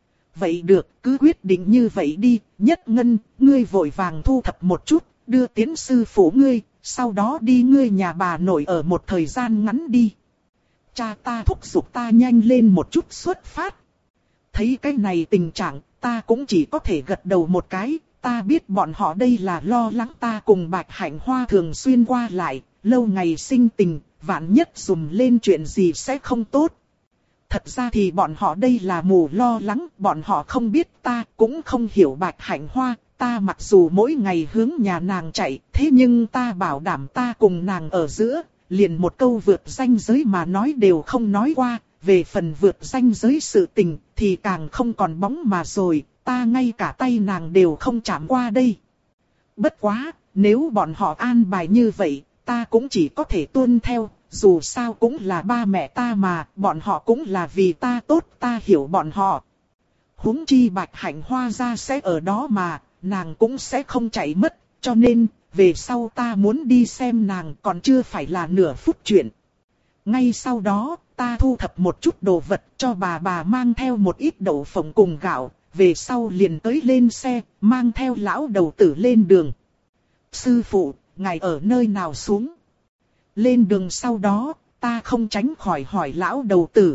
Vậy được, cứ quyết định như vậy đi, Nhất Ngân, ngươi vội vàng thu thập một chút, đưa tiến sư phụ ngươi. Sau đó đi ngươi nhà bà nội ở một thời gian ngắn đi. Cha ta thúc giục ta nhanh lên một chút xuất phát. Thấy cái này tình trạng, ta cũng chỉ có thể gật đầu một cái. Ta biết bọn họ đây là lo lắng ta cùng Bạch Hạnh Hoa thường xuyên qua lại, lâu ngày sinh tình, vạn nhất dùm lên chuyện gì sẽ không tốt. Thật ra thì bọn họ đây là mù lo lắng, bọn họ không biết ta, cũng không hiểu Bạch Hạnh Hoa. Ta mặc dù mỗi ngày hướng nhà nàng chạy, thế nhưng ta bảo đảm ta cùng nàng ở giữa, liền một câu vượt ranh giới mà nói đều không nói qua, về phần vượt ranh giới sự tình thì càng không còn bóng mà rồi, ta ngay cả tay nàng đều không chạm qua đây. Bất quá, nếu bọn họ an bài như vậy, ta cũng chỉ có thể tuân theo, dù sao cũng là ba mẹ ta mà, bọn họ cũng là vì ta tốt, ta hiểu bọn họ. Huống chi Bạch Hạnh Hoa ra sẽ ở đó mà. Nàng cũng sẽ không chạy mất, cho nên, về sau ta muốn đi xem nàng còn chưa phải là nửa phút chuyện. Ngay sau đó, ta thu thập một chút đồ vật cho bà bà mang theo một ít đậu phộng cùng gạo, về sau liền tới lên xe, mang theo lão đầu tử lên đường. Sư phụ, ngài ở nơi nào xuống? Lên đường sau đó, ta không tránh khỏi hỏi lão đầu tử.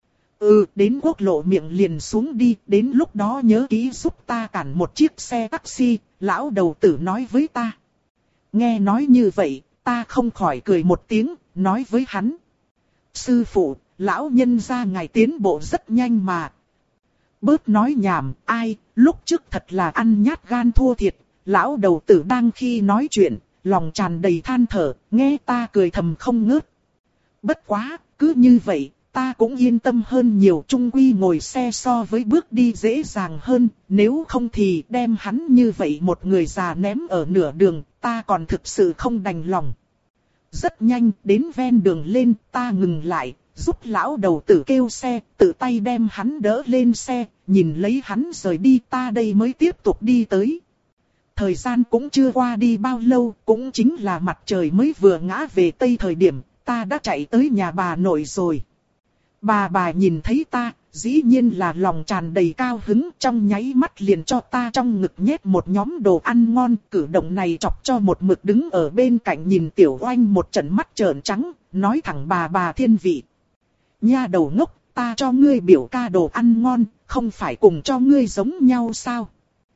Ừ, đến quốc lộ miệng liền xuống đi, đến lúc đó nhớ kỹ giúp ta cản một chiếc xe taxi, lão đầu tử nói với ta. Nghe nói như vậy, ta không khỏi cười một tiếng, nói với hắn. Sư phụ, lão nhân gia ngài tiến bộ rất nhanh mà. Bớt nói nhảm, ai, lúc trước thật là ăn nhát gan thua thiệt, lão đầu tử đang khi nói chuyện, lòng tràn đầy than thở, nghe ta cười thầm không ngớt. Bất quá, cứ như vậy. ta cũng yên tâm hơn nhiều, chung quy ngồi xe so với bước đi dễ dàng hơn, nếu không thì đem hắn như vậy một người già ném ở nửa đường, ta còn thực sự không đành lòng. Rất nhanh, đến ven đường lên, ta ngừng lại, giúp lão đầu tử kêu xe, tự tay đem hắn đỡ lên xe, nhìn lấy hắn rời đi, ta đây mới tiếp tục đi tới. Thời gian cũng chưa qua đi bao lâu, cũng chính là mặt trời mới vừa ngã về tây thời điểm, ta đã chạy tới nhà bà nội rồi. Bà bà nhìn thấy ta, dĩ nhiên là lòng tràn đầy cao hứng, trong nháy mắt liền cho ta trong ngực nhét một nhóm đồ ăn ngon. Cử động này chọc cho một mực đứng ở bên cạnh nhìn Tiểu Oanh một trận mắt trợn trắng, nói thẳng bà bà thiên vị. Nha đầu ngốc, ta cho ngươi biểu ca đồ ăn ngon, không phải cùng cho ngươi giống nhau sao?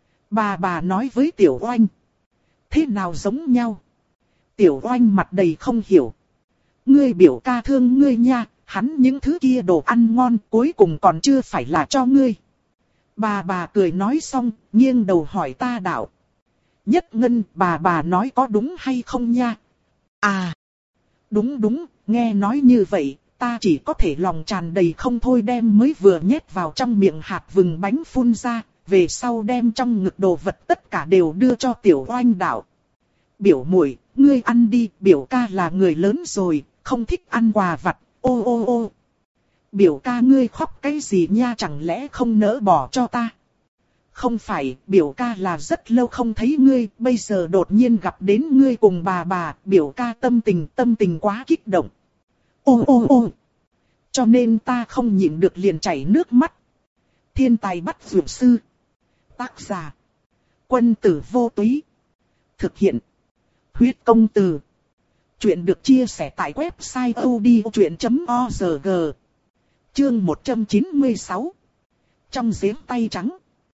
Bà bà nói với Tiểu Oanh. Thế nào giống nhau? Tiểu Oanh mặt đầy không hiểu. Ngươi biểu ca thương ngươi nha, hắn những thứ kia đồ ăn ngon cuối cùng còn chưa phải là cho ngươi. Bà bà cười nói xong, nghiêng đầu hỏi ta đạo. Nhất Ngân, bà bà nói có đúng hay không nha? À, đúng đúng, nghe nói như vậy, ta chỉ có thể lòng tràn đầy không thôi đem mới vừa nhét vào trong miệng hạt vừng bánh phun ra, về sau đem trong ngực đồ vật tất cả đều đưa cho Tiểu Oanh đạo. Biểu muội, ngươi ăn đi, biểu ca là người lớn rồi, không thích ăn quà vặt, ô ô ô. Biểu ca ngươi khóc cái gì nha, chẳng lẽ không nỡ bỏ cho ta? Không phải, biểu ca là rất lâu không thấy ngươi, bây giờ đột nhiên gặp đến ngươi cùng bà bà, biểu ca tâm tình tâm tình quá kích động. Ô ô ô. Cho nên ta không nhịn được liền chảy nước mắt. Thiên tài bắt dược sư. Tác giả. Quân tử vô túy. Thực hiện. Huyết công từ. Chuyện được chia sẻ tại website odchuyện chấm org. Chương một trăm chín mươi sáu. Trong giếng tay trắng.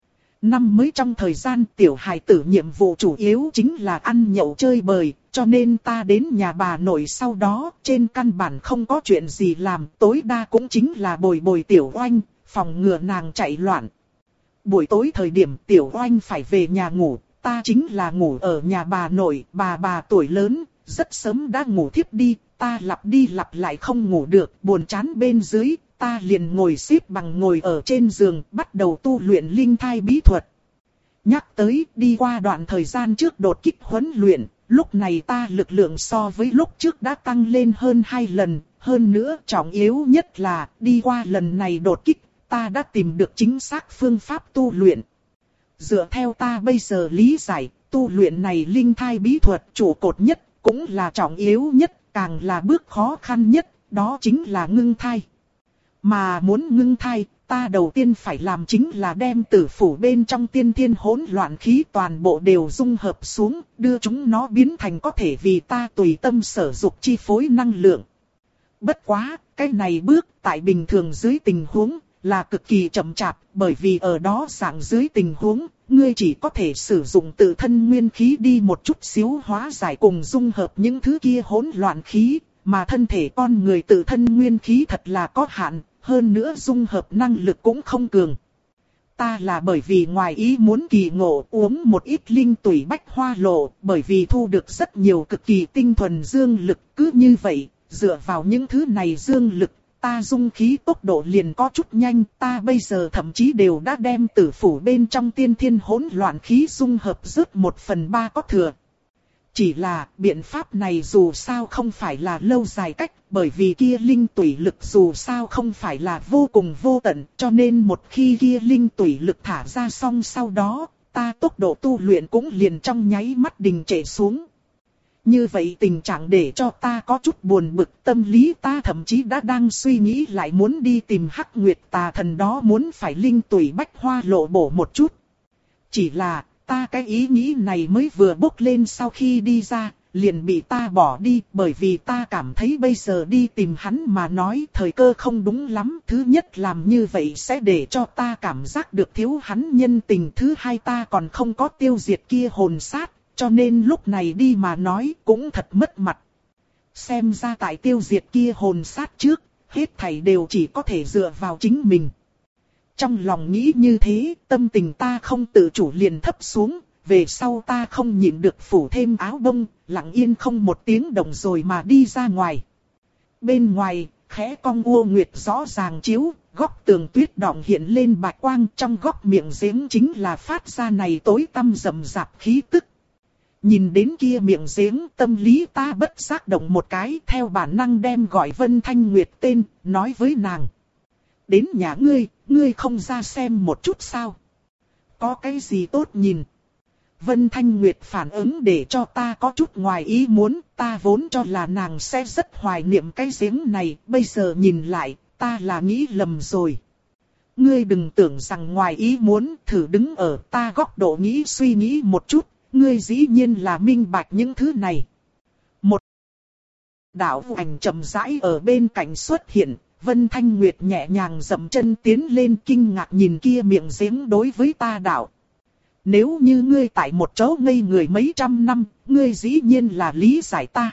Năm mới trong thời gian tiểu hài tử nhiệm vụ chủ yếu chính là ăn nhậu chơi bời, cho nên ta đến nhà bà nội sau đó trên căn bản không có chuyện gì làm, tối đa cũng chính là bồi bồi Tiểu Oanh, phòng ngừa nàng chạy loạn. Buổi tối thời điểm Tiểu Oanh phải về nhà ngủ, ta chính là ngủ ở nhà bà nội, bà bà tuổi lớn, rất sớm đã ngủ thiếp đi, ta lặp đi lặp lại không ngủ được, buồn chán bên dưới. Ta liền ngồi xếp bằng ngồi ở trên giường, bắt đầu tu luyện linh thai bí thuật. Nhắc tới, đi qua đoạn thời gian trước đột kích huấn luyện, lúc này ta lực lượng so với lúc trước đã tăng lên hơn hai lần, hơn nữa trọng yếu nhất là, đi qua lần này đột kích, ta đã tìm được chính xác phương pháp tu luyện. Dựa theo ta bây giờ lý giải, tu luyện này linh thai bí thuật trụ cột nhất, cũng là trọng yếu nhất, càng là bước khó khăn nhất, đó chính là ngưng thai. Mà muốn ngưng thai, ta đầu tiên phải làm chính là đem tử phủ bên trong tiên thiên hỗn loạn khí toàn bộ đều dung hợp xuống, đưa chúng nó biến thành có thể vì ta tùy tâm sở dục chi phối năng lượng. Bất quá, cái này bước tại bình thường dưới tình huống là cực kỳ chậm chạp, bởi vì ở đó dạng dưới tình huống, ngươi chỉ có thể sử dụng tự thân nguyên khí đi một chút xíu hóa giải cùng dung hợp những thứ kia hỗn loạn khí, mà thân thể con người tự thân nguyên khí thật là có hạn. Hơn nữa dung hợp năng lực cũng không cường. Ta là bởi vì ngoài ý muốn kỳ ngộ uống một ít linh tủy bách hoa lộ, bởi vì thu được rất nhiều cực kỳ tinh thuần dương lực, cứ như vậy, dựa vào những thứ này dương lực, ta dung khí tốc độ liền có chút nhanh, ta bây giờ thậm chí đều đã đem tử phủ bên trong tiên thiên hỗn loạn khí dung hợp rớt một phần ba có thừa. Chỉ là biện pháp này dù sao không phải là lâu dài cách, bởi vì kia linh tủy lực dù sao không phải là vô cùng vô tận, cho nên một khi kia linh tủy lực thả ra xong sau đó, ta tốc độ tu luyện cũng liền trong nháy mắt đình trệ xuống. Như vậy tình trạng để cho ta có chút buồn bực, tâm lý ta thậm chí đã đang suy nghĩ lại muốn đi tìm Hắc Nguyệt Tà Thần đó muốn phải linh tủy bách hoa lộ bổ một chút. Chỉ là ta cái ý nghĩ này mới vừa bốc lên sau khi đi ra, liền bị ta bỏ đi, bởi vì ta cảm thấy bây giờ đi tìm hắn mà nói thời cơ không đúng lắm. Thứ nhất làm như vậy sẽ để cho ta cảm giác được thiếu hắn nhân tình. Thứ hai ta còn không có tiêu diệt kia hồn sát, cho nên lúc này đi mà nói cũng thật mất mặt. Xem ra tại tiêu diệt kia hồn sát trước, hết thảy đều chỉ có thể dựa vào chính mình. Trong lòng nghĩ như thế, tâm tình ta không tự chủ liền thấp xuống, về sau ta không nhịn được phủ thêm áo bông, lặng yên không một tiếng động rồi mà đi ra ngoài. Bên ngoài, khẽ cong u nguyệt rõ ràng chiếu, góc tường tuyết đọng hiện lên bạch quang, trong góc miệng giếng chính là phát ra này tối tăm rậm rạp khí tức. Nhìn đến kia miệng giếng, tâm lý ta bất giác động một cái, theo bản năng đem gọi Vân Thanh Nguyệt tên, nói với nàng. Đến nhà ngươi, ngươi không ra xem một chút sao? Có cái gì tốt nhìn? Vân Thanh Nguyệt phản ứng để cho ta có chút ngoài ý muốn, ta vốn cho là nàng sẽ rất hoài niệm cái giếng này, bây giờ nhìn lại, ta là nghĩ lầm rồi. Ngươi đừng tưởng rằng ngoài ý muốn, thử đứng ở ta góc độ nghĩ suy nghĩ một chút, ngươi dĩ nhiên là minh bạch những thứ này. Một đạo ảnh chậm rãi ở bên cạnh xuất hiện, Vân Thanh Nguyệt nhẹ nhàng dậm chân tiến lên kinh ngạc nhìn kia miệng giếng đối với ta đạo. Nếu như ngươi tại một chỗ ngây người mấy trăm năm, ngươi dĩ nhiên là lý giải ta.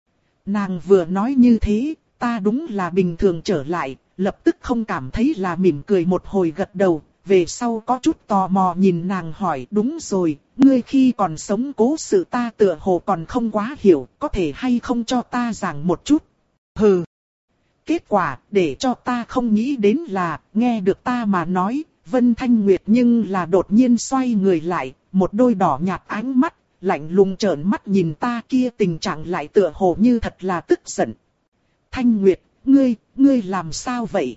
Nàng vừa nói như thế, ta đúng là bình thường trở lại, lập tức không cảm thấy là mỉm cười một hồi gật đầu, về sau có chút tò mò nhìn nàng hỏi đúng rồi, ngươi khi còn sống cố sự ta tựa hồ còn không quá hiểu, có thể hay không cho ta giảng một chút. Hừ. Kết quả, để cho ta không nghĩ đến là, nghe được ta mà nói, Vân Thanh Nguyệt nhưng là đột nhiên xoay người lại, một đôi đỏ nhạt ánh mắt, lạnh lùng trợn mắt nhìn ta kia tình trạng lại tựa hồ như thật là tức giận. Thanh Nguyệt, ngươi, ngươi làm sao vậy?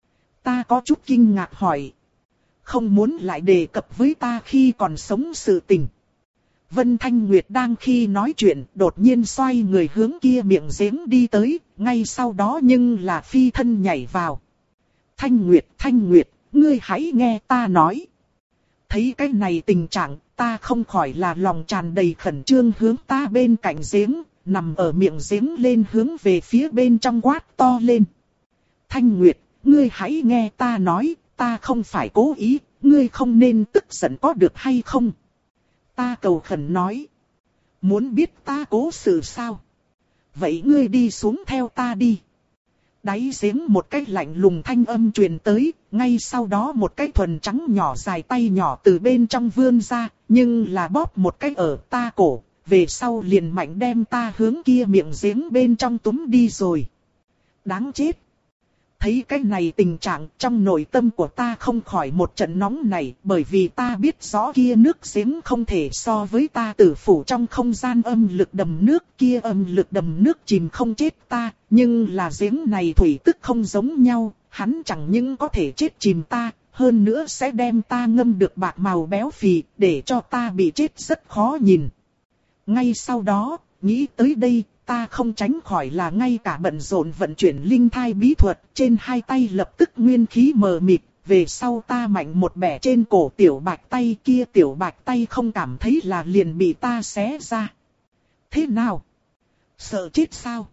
Ta có chút kinh ngạc hỏi. Không muốn lại đề cập với ta khi còn sống sự tình. Vân Thanh Nguyệt đang khi nói chuyện, đột nhiên xoay người hướng kia miệng giếng đi tới, ngay sau đó nhưng là phi thân nhảy vào. Thanh Nguyệt, Thanh Nguyệt, ngươi hãy nghe ta nói. Thấy cái này tình trạng, ta không khỏi là lòng tràn đầy khẩn trương hướng ta bên cạnh giếng, nằm ở miệng giếng lên hướng về phía bên trong quát to lên. Thanh Nguyệt, ngươi hãy nghe ta nói, ta không phải cố ý, ngươi không nên tức giận có được hay không? Ta cầu khẩn nói. Muốn biết ta cố sự sao? Vậy ngươi đi xuống theo ta đi. Đáy giếng một cái lạnh lùng thanh âm truyền tới, ngay sau đó một cái thuần trắng nhỏ dài tay nhỏ từ bên trong vươn ra, nhưng là bóp một cái ở ta cổ, về sau liền mạnh đem ta hướng kia miệng giếng bên trong túm đi rồi. Đáng chết! Thấy cái này tình trạng trong nội tâm của ta không khỏi một trận nóng này, bởi vì ta biết rõ kia nước giếng không thể so với ta tử phủ trong không gian âm lực đầm nước, kia âm lực đầm nước chìm không chết ta, nhưng là giếng này thủy tức không giống nhau, hắn chẳng những có thể chết chìm ta, hơn nữa sẽ đem ta ngâm được bạc màu béo phì, để cho ta bị chết rất khó nhìn. Ngay sau đó, nghĩ tới đây, ta không tránh khỏi là ngay cả bận rộn vận chuyển linh thai bí thuật, trên hai tay lập tức nguyên khí mờ mịt, về sau ta mạnh một bẻ trên cổ tiểu bạch tay kia, tiểu bạch tay không cảm thấy là liền bị ta xé ra. Thế nào? Sợ chết sao?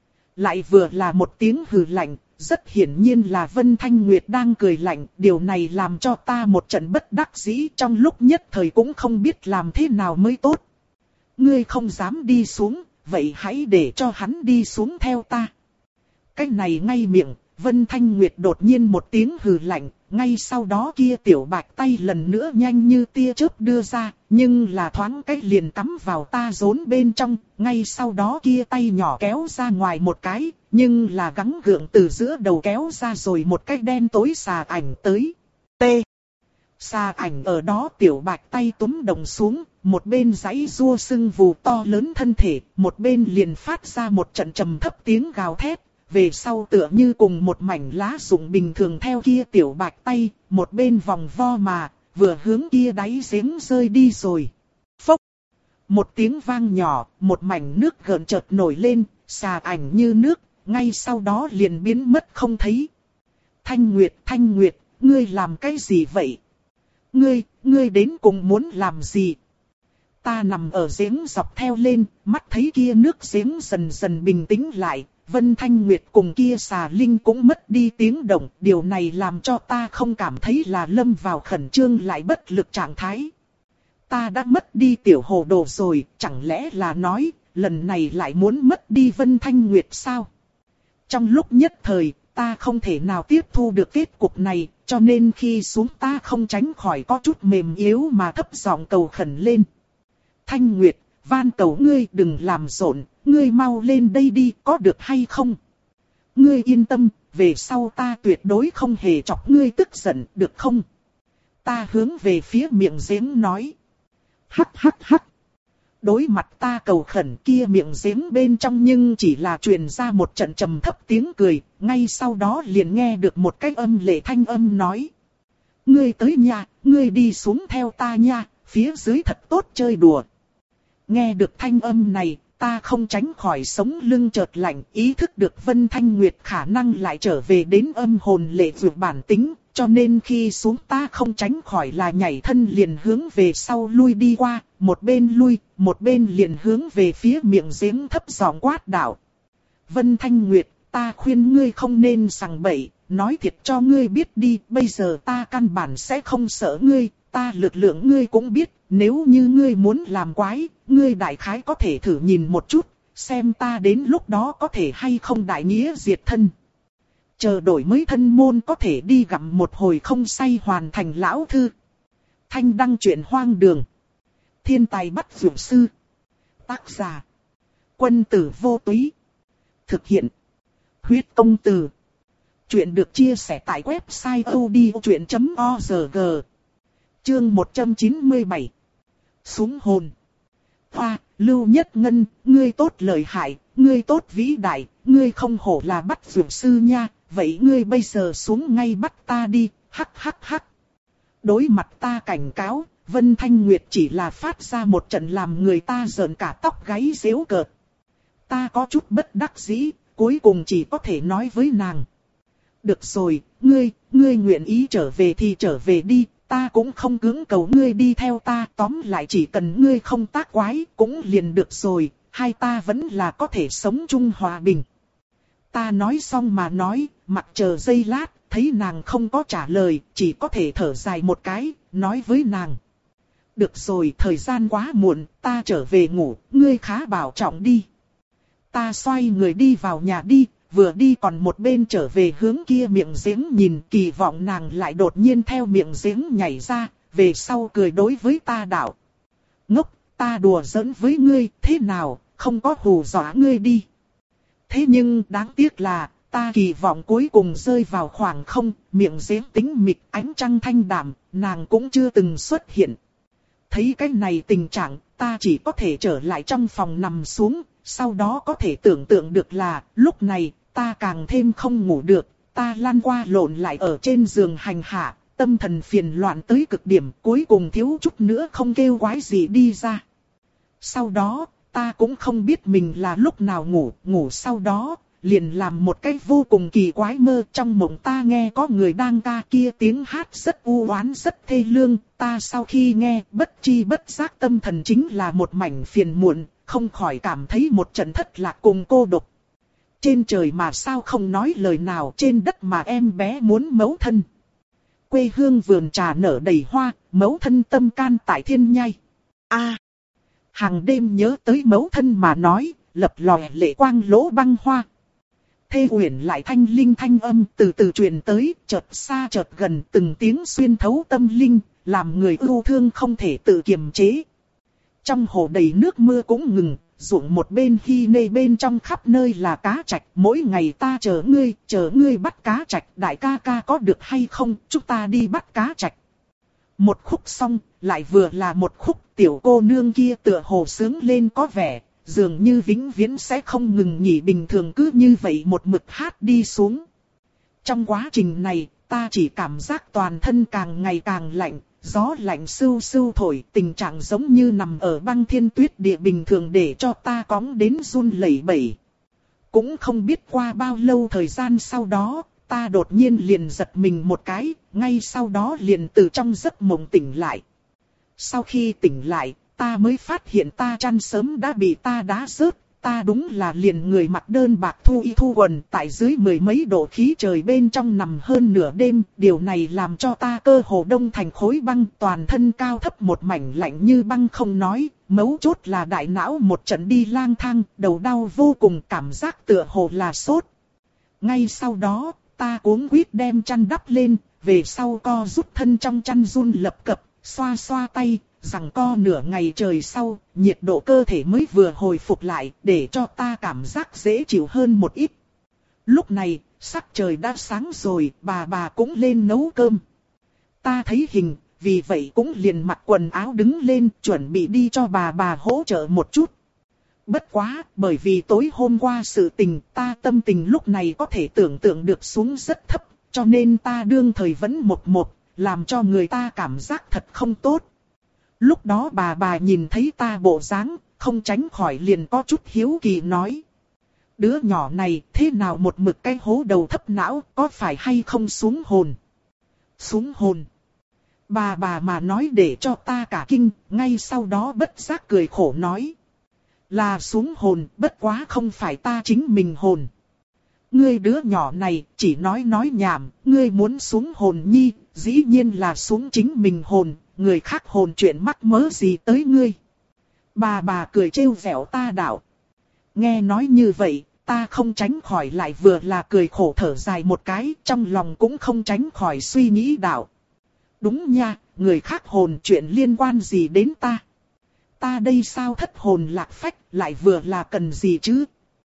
Lại vừa là một tiếng hừ lạnh, rất hiển nhiên là Vân Thanh Nguyệt đang cười lạnh, điều này làm cho ta một trận bất đắc dĩ, trong lúc nhất thời cũng không biết làm thế nào mới tốt. Ngươi không dám đi xuống, vậy hãy để cho hắn đi xuống theo ta. Cái này ngay miệng, Vân Thanh Nguyệt đột nhiên một tiếng hừ lạnh, ngay sau đó kia tiểu bạch tay lần nữa nhanh như tia chớp đưa ra, nhưng là thoáng cái liền cắm vào ta rốn bên trong, ngay sau đó kia tay nhỏ kéo ra ngoài một cái, nhưng là gắng gượng từ giữa đầu kéo ra rồi một cái đen tối xà ảnh tới. T. Xà ảnh ở đó tiểu bạch tay túm đồng xuống, một bên giãy giụa sưng vù to lớn thân thể, một bên liền phát ra một trận trầm thấp tiếng gào thét, về sau tựa như cùng một mảnh lá rụng bình thường theo kia tiểu bạch tay, một bên vòng vo mà, vừa hướng kia đáy giếng rơi đi rồi. Phốc! Một tiếng vang nhỏ, một mảnh nước gợn chợt nổi lên, xà ảnh như nước, ngay sau đó liền biến mất không thấy. Thanh Nguyệt, Thanh Nguyệt, ngươi làm cái gì vậy? Ngươi, ngươi đến cùng muốn làm gì? Ta nằm ở giếng dọc theo lên, mắt thấy kia nước giếng dần dần bình tĩnh lại, Vân Thanh Nguyệt cùng kia xà linh cũng mất đi tiếng động, điều này làm cho ta không cảm thấy là lâm vào khẩn trương lại bất lực trạng thái. Ta đã mất đi tiểu hồ đồ rồi, chẳng lẽ là nói, lần này lại muốn mất đi Vân Thanh Nguyệt sao? Trong lúc nhất thời, ta không thể nào tiếp thu được kết cục này, cho nên khi xuống ta không tránh khỏi có chút mềm yếu mà thấp giọng cầu khẩn lên. Thanh Nguyệt, van cầu ngươi đừng làm rộn, ngươi mau lên đây đi, có được hay không? Ngươi yên tâm, về sau ta tuyệt đối không hề chọc ngươi tức giận, được không? Ta hướng về phía miệng giếng nói. Hắc hắc hắc. Đối mặt ta cầu khẩn, kia miệng giếng bên trong nhưng chỉ là truyền ra một trận trầm thấp tiếng cười, ngay sau đó liền nghe được một cái âm lệ thanh âm nói. Ngươi tới nhà, ngươi đi xuống theo ta nha, phía dưới thật tốt chơi đùa. Nghe được thanh âm này, ta không tránh khỏi sống lưng chợt lạnh, ý thức được Vân Thanh Nguyệt khả năng lại trở về đến âm hồn lệ vượt bản tính, cho nên khi xuống ta không tránh khỏi là nhảy thân liền hướng về sau lui đi qua, một bên lui, một bên liền hướng về phía miệng giếng thấp giọng quát đạo. Vân Thanh Nguyệt, ta khuyên ngươi không nên sằng bậy, nói thiệt cho ngươi biết đi, bây giờ ta căn bản sẽ không sợ ngươi, ta lực lượng ngươi cũng biết, nếu như ngươi muốn làm quái, ngươi đại khái có thể thử nhìn một chút, xem ta đến lúc đó có thể hay không đại nghĩa diệt thân. Chờ đổi mới thân môn có thể đi gặm một hồi không say hoàn thành lão thư. Thanh đăng truyện hoang đường. Thiên tài bắt dược sư. Tác giả. Quân tử vô túy. Thực hiện. Huyết công từ. Chuyện được chia sẻ tại website odchuyện chấm org. Chương một trăm chín mươi bảy. Súng hồn. Hoa, Lưu Nhất Ngân, ngươi tốt lợi hại, ngươi tốt vĩ đại, ngươi không hổ là bắt dược sư nha, vậy ngươi bây giờ xuống ngay bắt ta đi, hắc hắc hắc. Đối mặt ta cảnh cáo, Vân Thanh Nguyệt chỉ là phát ra một trận làm người ta rợn cả tóc gáy giễu cợt. Ta có chút bất đắc dĩ, cuối cùng chỉ có thể nói với nàng. Được rồi, ngươi, ngươi nguyện ý trở về thì trở về đi, ta cũng không cưỡng cầu ngươi đi theo ta, tóm lại chỉ cần ngươi không tác quái cũng liền được rồi, hai ta vẫn là có thể sống chung hòa bình. Ta nói xong mà nói, mặc chờ giây lát, thấy nàng không có trả lời, chỉ có thể thở dài một cái, nói với nàng. Được rồi, thời gian quá muộn, ta trở về ngủ, ngươi khá bảo trọng đi. Ta xoay người đi vào nhà đi, vừa đi còn một bên trở về hướng kia miệng giếng nhìn, kỳ vọng nàng lại đột nhiên theo miệng giếng nhảy ra, về sau cười đối với ta đạo. Ngốc, ta đùa giỡn với ngươi, thế nào, không có hù dọa ngươi đi. Thế nhưng đáng tiếc là, ta kỳ vọng cuối cùng rơi vào khoảng không, miệng giếng tĩnh mịch, ánh trăng thanh đạm, nàng cũng chưa từng xuất hiện. Thấy cái này tình trạng, ta chỉ có thể trở lại trong phòng nằm xuống, sau đó có thể tưởng tượng được là, lúc này, ta càng thêm không ngủ được, ta lăn qua lộn lại ở trên giường hành hạ, tâm thần phiền loạn tới cực điểm, cuối cùng thiếu chút nữa không kêu quái gì đi ra. Sau đó, ta cũng không biết mình là lúc nào ngủ, ngủ sau đó, liền làm một cái vô cùng kỳ quái mơ. Trong mộng ta nghe có người đang ca kia tiếng hát rất u oán rất thê lương, ta sau khi nghe bất chi bất giác tâm thần chính là một mảnh phiền muộn, không khỏi cảm thấy một trận thất lạc cùng cô độc. Trên trời mà sao không nói lời nào, trên đất mà em bé muốn mẫu thân. Quê hương vườn trà nở đầy hoa, mẫu thân tâm can tại thiên nhai. A, hàng đêm nhớ tới mẫu thân mà nói, lập lòe lệ quang lỗ băng hoa. Thê uyển lại thanh linh thanh âm từ từ truyền tới, chợt xa chợt gần, từng tiếng xuyên thấu tâm linh, làm người ưu thương không thể tự kiềm chế. Trong hồ đầy nước mưa cũng ngừng, ruộng một bên hy nê bên trong khắp nơi là cá trạch. Mỗi ngày ta chờ ngươi, chờ ngươi bắt cá trạch, đại ca ca có được hay không, chúng ta đi bắt cá trạch. Một khúc xong, lại vừa là một khúc, tiểu cô nương kia tựa hồ sướng lên có vẻ, dường như vĩnh viễn sẽ không ngừng nghỉ bình thường, cứ như vậy một mực hát đi xuống. Trong quá trình này, ta chỉ cảm giác toàn thân càng ngày càng lạnh. Gió lạnh sưu sưu thổi, tình trạng giống như nằm ở băng thiên tuyết địa bình thường, để cho ta cóng đến run lẩy bẩy. Cũng không biết qua bao lâu thời gian sau đó, ta đột nhiên liền giật mình một cái, ngay sau đó liền từ trong giấc mộng tỉnh lại. Sau khi tỉnh lại, ta mới phát hiện ta chăn sớm đã bị ta đá rớt. Ta đúng là liền người mặc đơn bạc thu y thu quần tại dưới mười mấy độ khí trời bên trong nằm hơn nửa đêm. Điều này làm cho ta cơ hồ đông thành khối băng, toàn thân cao thấp một mảnh lạnh như băng không nói. Mấu chốt là đại não một trận đi lang thang, đầu đau vô cùng, cảm giác tựa hồ là sốt. Ngay sau đó, ta cuống quýt đem chăn đắp lên, về sau co rút thân trong chăn run lập cập, xoa xoa tay. Rằng co nửa ngày trời sau, nhiệt độ cơ thể mới vừa hồi phục lại, để cho ta cảm giác dễ chịu hơn một ít. Lúc này, sắc trời đã sáng rồi, bà bà cũng lên nấu cơm. Ta thấy hình, vì vậy cũng liền mặc quần áo đứng lên, chuẩn bị đi cho bà bà hỗ trợ một chút. Bất quá, bởi vì tối hôm qua sự tình, ta tâm tình lúc này có thể tưởng tượng được xuống rất thấp, cho nên ta đương thời vẫn một một, làm cho người ta cảm giác thật không tốt. Lúc đó bà bà nhìn thấy ta bộ dáng, không tránh khỏi liền có chút hiếu kỳ nói. Đứa nhỏ này thế nào một mực cái hố đầu thấp não, có phải hay không xuống hồn? Xuống hồn. Bà bà mà nói để cho ta cả kinh, ngay sau đó bất giác cười khổ nói. Là xuống hồn, bất quá không phải ta chính mình hồn. Ngươi đứa nhỏ này chỉ nói nói nhảm, ngươi muốn xuống hồn nhi, dĩ nhiên là xuống chính mình hồn, người khác hồn chuyện mắc mớ gì tới ngươi. Bà bà cười trêu vẻo ta đạo. Nghe nói như vậy, ta không tránh khỏi lại vừa là cười khổ thở dài một cái, trong lòng cũng không tránh khỏi suy nghĩ đạo. Đúng nha, người khác hồn chuyện liên quan gì đến ta? Ta đây sao thất hồn lạc phách, lại vừa là cần gì chứ?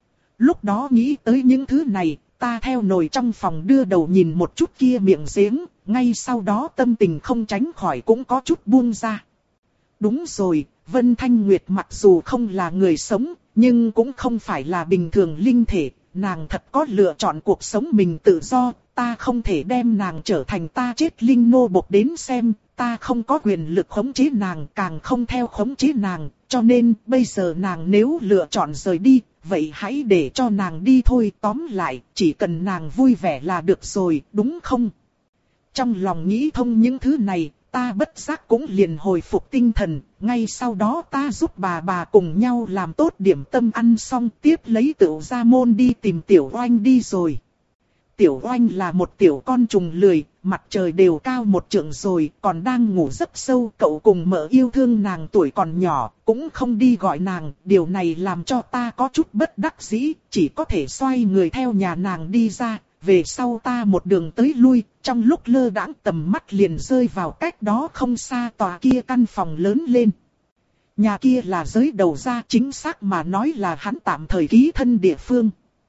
Lúc đó nghĩ tới những thứ này, ta theo nồi trong phòng đưa đầu nhìn một chút kia miệng giếng, ngay sau đó tâm tình không tránh khỏi cũng có chút buông ra. Đúng rồi, Vân Thanh Nguyệt mặc dù không là người sống, nhưng cũng không phải là bình thường linh thể, nàng thật có lựa chọn cuộc sống mình tự do, ta không thể đem nàng trở thành ta chết linh nô bộc đến xem, ta không có quyền lực khống chế nàng, càng không theo khống chế nàng, cho nên bây giờ nàng nếu lựa chọn rời đi, vậy hãy để cho nàng đi thôi, tóm lại, chỉ cần nàng vui vẻ là được rồi, đúng không? Trong lòng nghĩ thông những thứ này, ta bất giác cũng liền hồi phục tinh thần, ngay sau đó ta giúp bà bà cùng nhau làm tốt điểm tâm ăn xong tiếp lấy Tửu Gia Môn đi tìm Tiểu Oanh đi rồi. Tiểu Oanh là một tiểu con trùng lười, mặt trời đều cao một trượng rồi, còn đang ngủ rất sâu. Cậu cùng mợ yêu thương nàng tuổi còn nhỏ, cũng không đi gọi nàng, điều này làm cho ta có chút bất đắc dĩ, chỉ có thể xoay người theo nhà nàng đi ra. Về sau ta một đường tới lui, trong lúc lơ đãng tầm mắt liền rơi vào cách đó không xa tòa kia căn phòng lớn lên. Nhà kia là giới đầu ra, chính xác mà nói là hắn tạm thời ký thân địa phương.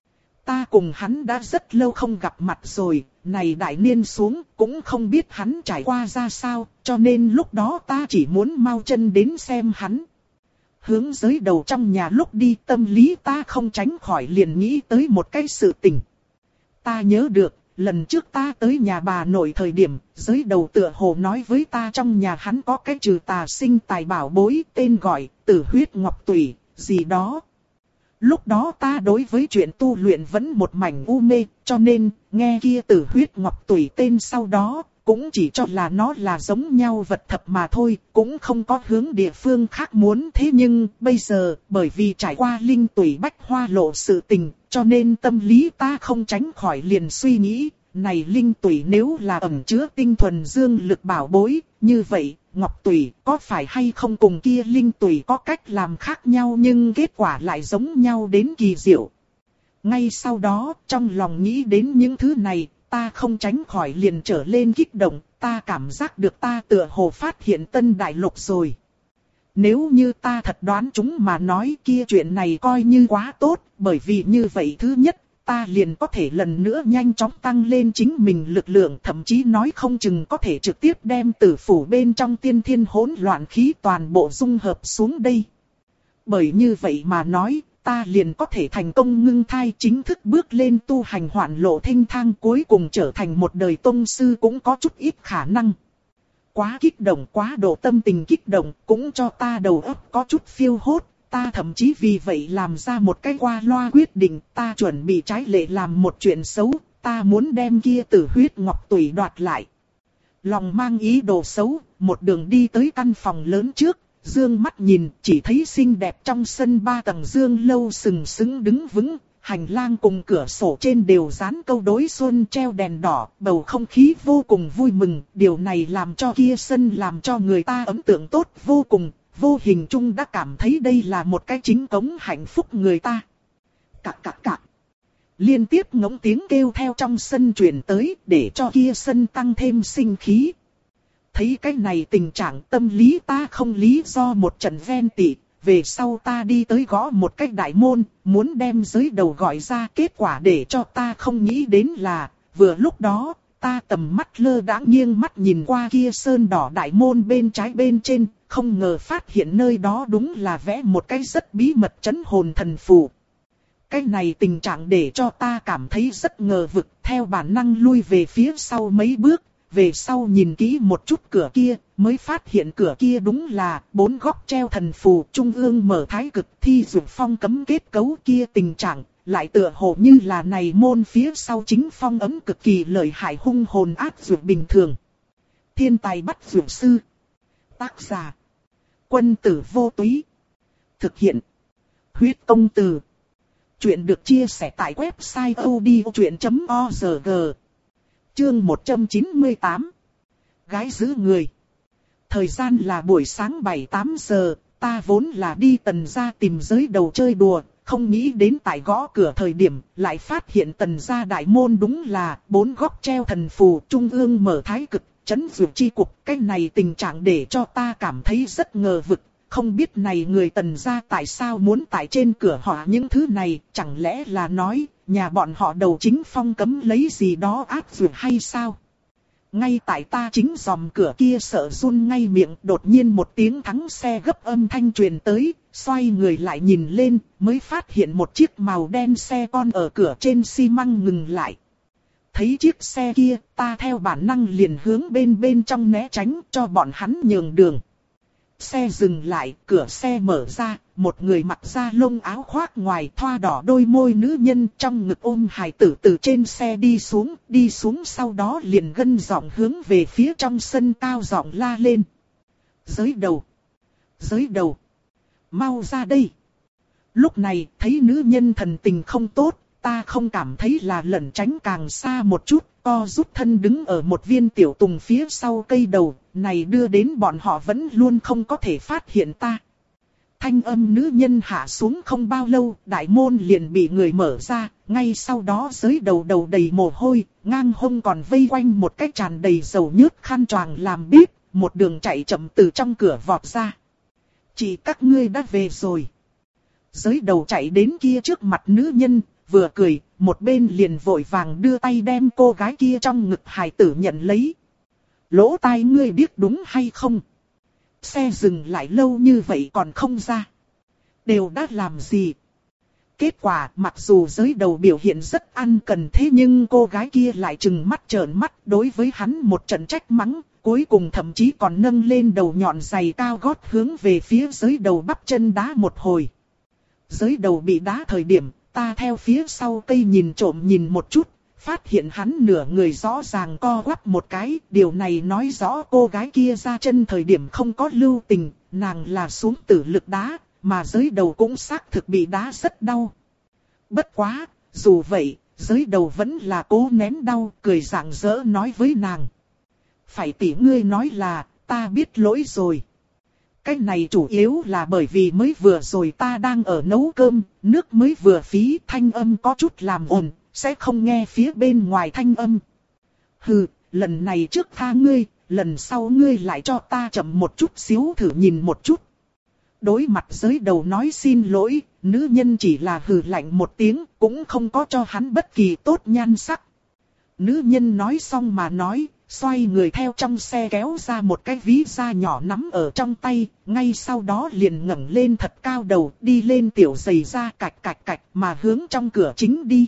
Ta cùng hắn đã rất lâu không gặp mặt rồi, này đại niên xuống cũng không biết hắn trải qua ra sao, cho nên lúc đó ta chỉ muốn mau chân đến xem hắn. Hướng giới đầu trong nhà lúc đi tâm lý ta không tránh khỏi liền nghĩ tới một cái sự tình. Ta nhớ được, lần trước ta tới nhà bà nội thời điểm, giới đầu tựa hồ nói với ta trong nhà hắn có cái trừ tà sinh tài bảo bối tên gọi Tử Huyết Ngọc Tủy, gì đó. Lúc đó ta đối với chuyện tu luyện vẫn một mảnh u mê, cho nên, nghe kia Tử Huyết Ngọc Tủy tên sau đó, cũng chỉ cho là nó là giống nhau vật thập mà thôi, cũng không có hướng địa phương khác muốn. Thế nhưng, bây giờ, bởi vì trải qua linh tủy bách hoa lộ sự tình, cho nên tâm lý ta không tránh khỏi liền suy nghĩ, này linh tủy nếu là ẩn chứa tinh thuần dương lực bảo bối, như vậy, ngọc tủy có phải hay không cùng kia linh tủy có cách làm khác nhau nhưng kết quả lại giống nhau đến kỳ diệu. Ngay sau đó, trong lòng nghĩ đến những thứ này, ta không tránh khỏi liền trở lên kích động, ta cảm giác được ta tựa hồ phát hiện tân đại lục rồi. Nếu như ta thật đoán chúng mà nói kia chuyện này coi như quá tốt, bởi vì như vậy thứ nhất, ta liền có thể lần nữa nhanh chóng tăng lên chính mình lực lượng, thậm chí nói không chừng có thể trực tiếp đem tử phủ bên trong tiên thiên hỗn loạn khí toàn bộ dung hợp xuống đây. Bởi như vậy mà nói, ta liền có thể thành công ngưng thai, chính thức bước lên tu hành hoạn lộ thênh thang, cuối cùng trở thành một đời tông sư cũng có chút ít khả năng. Quá kích động, quá độ tâm tình kích động, cũng cho ta đầu óc có chút phiêu hốt, ta thậm chí vì vậy làm ra một cái qua loa quyết định, ta chuẩn bị trái lệ làm một chuyện xấu, ta muốn đem kia Tử Huyết Ngọc Tủy đoạt lại. Lòng mang ý đồ xấu, một đường đi tới căn phòng lớn trước, dương mắt nhìn, chỉ thấy xinh đẹp trong sân ba tầng dương lâu sừng sững đứng vững, hành lang cùng cửa sổ trên đều dán câu đối xuân treo đèn đỏ, bầu không khí vô cùng vui mừng, điều này làm cho kia sân làm cho người ta ấn tượng tốt vô cùng, vô hình chung đã cảm thấy đây là một cái chính cống hạnh phúc người ta. Cạc cạc cạc. Liên tiếp ngỗng tiếng kêu theo trong sân truyền tới, để cho kia sân tăng thêm sinh khí. Thấy cái này tình trạng tâm lý ta không lý do một trận ven tị, về sau ta đi tới gõ một cách đại môn, muốn đem giới đầu gọi ra, kết quả để cho ta không nghĩ đến là, vừa lúc đó, ta tầm mắt lơ đãng nghiêng mắt nhìn qua kia sơn đỏ đại môn bên trái bên trên, không ngờ phát hiện nơi đó đúng là vẽ một cái rất bí mật trấn hồn thần phù. Cái này tình trạng để cho ta cảm thấy rất ngờ vực, theo bản năng lui về phía sau mấy bước, về sau nhìn kỹ một chút cửa kia, mới phát hiện cửa kia đúng là bốn góc treo thần phù, trung ương mở thái cực thi dụ phong cấm kết cấu kia tình trạng, lại tựa hồ như là này môn phía sau chính phong ấm cực kỳ lợi hại hung hồn ác dụ bình thường. Thiên tài bắt dụ sư. Tác giả: Quân tử vô túy. Thực hiện: Huyết công từ. Chuyện được chia sẻ tại website odchuyện chấm org. Chương một trăm chín mươi tám. Gái giữ người. Thời gian là buổi sáng bảy tám giờ, ta vốn là đi Tần gia tìm giới đầu chơi đùa, không nghĩ đến tại gõ cửa thời điểm, lại phát hiện Tần gia đại môn đúng là bốn góc treo thần phù, trung ương mở thái cực, trấn dụ chi cục. Cái này tình trạng để cho ta cảm thấy rất ngờ vực. Không biết này người Tần gia tại sao muốn tại trên cửa họ những thứ này, chẳng lẽ là nói, nhà bọn họ đầu chính phong cấm lấy gì đó áp dụng hay sao? Ngay tại ta chính dòm cửa kia sợ run ngay miệng, đột nhiên một tiếng thắng xe gấp âm thanh truyền tới, xoay người lại nhìn lên, mới phát hiện một chiếc màu đen xe con ở cửa trên xi măng ngừng lại. Thấy chiếc xe kia, ta theo bản năng liền hướng bên bên trong né tránh cho bọn hắn nhường đường. Xe dừng lại, cửa xe mở ra, một người mặc da lông áo khoác ngoài thoa đỏ đôi môi nữ nhân trong ngực ôm hài tử từ trên xe đi xuống, đi xuống sau đó liền gân giọng hướng về phía trong sân cao giọng la lên. Giới đầu! Giới đầu! Mau ra đây! Lúc này thấy nữ nhân thần tình không tốt, ta không cảm thấy là lẩn tránh càng xa một chút, co rút thân đứng ở một viên tiểu tùng phía sau cây đầu, này đưa đến bọn họ vẫn luôn không có thể phát hiện ta. Thanh âm nữ nhân hạ xuống không bao lâu, đại môn liền bị người mở ra, ngay sau đó giới đầu đầu đầy mồ hôi, ngang hông còn vây quanh một cái tràn đầy dầu nhớt khăn choàng làm bếp, một đường chạy chậm từ trong cửa vọt ra. Chị các ngươi đã về rồi. Giới đầu chạy đến kia trước mặt nữ nhân, vừa cười, một bên liền vội vàng đưa tay đem cô gái kia trong ngực hài tử nhận lấy. Lỗ tai ngươi biết đúng hay không? Xe dừng lại lâu như vậy còn không ra. Đều đã làm gì? Kết quả mặc dù giới đầu biểu hiện rất ăn cần thế nhưng cô gái kia lại trừng mắt trợn mắt đối với hắn một trận trách mắng. Cuối cùng thậm chí còn nâng lên đầu nhọn giày cao gót hướng về phía giới đầu bắp chân đá một hồi. Giới đầu bị đá thời điểm, ta theo phía sau cây nhìn trộm nhìn một chút, phát hiện hắn nửa người rõ ràng co quắp một cái. Điều này nói rõ cô gái kia ra chân thời điểm không có lưu tình, nàng là xuống tử lực đá, mà giới đầu cũng xác thực bị đá rất đau. Bất quá, dù vậy, giới đầu vẫn là cố nén đau, cười rạng rỡ nói với nàng. Phải tỉ ngươi nói là, ta biết lỗi rồi. Cái này chủ yếu là bởi vì mới vừa rồi ta đang ở nấu cơm, nước mới vừa phí, thanh âm có chút làm ồn, sẽ không nghe phía bên ngoài thanh âm. Hừ, lần này trước tha ngươi, lần sau ngươi lại cho ta chậm một chút xíu thử nhìn một chút. Đối mặt giới đầu nói xin lỗi, nữ nhân chỉ là hừ lạnh một tiếng, cũng không có cho hắn bất kỳ tốt nhan sắc. Nữ nhân nói xong mà nói, xoay người theo trong xe kéo ra một cái ví da nhỏ nắm ở trong tay, ngay sau đó liền ngẩng lên thật cao đầu, đi lên tiểu giày da cạch cạch cạch mà hướng trong cửa chính đi.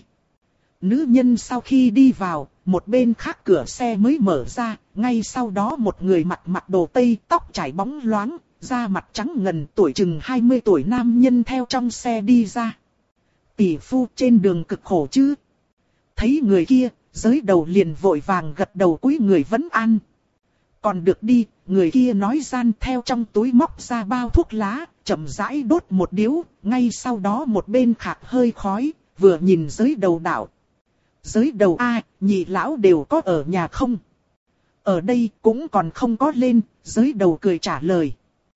Nữ nhân sau khi đi vào, một bên khác cửa xe mới mở ra, ngay sau đó một người mặc mặc đồ tây, tóc chải bóng loáng, da mặt trắng ngần, tuổi chừng hai mươi tuổi nam nhân theo trong xe đi ra. Tỷ phu trên đường cực khổ chứ? Thấy người kia, giới đầu liền vội vàng gật đầu cúi người vấn an. Còn được đi, người kia nói gian theo trong túi móc ra bao thuốc lá, chậm rãi đốt một điếu, ngay sau đó một bên khạc hơi khói, vừa nhìn giới đầu đạo. Giới đầu a, nhị lão đều có ở nhà không? Ở đây cũng còn không có lên, giới đầu cười trả lời.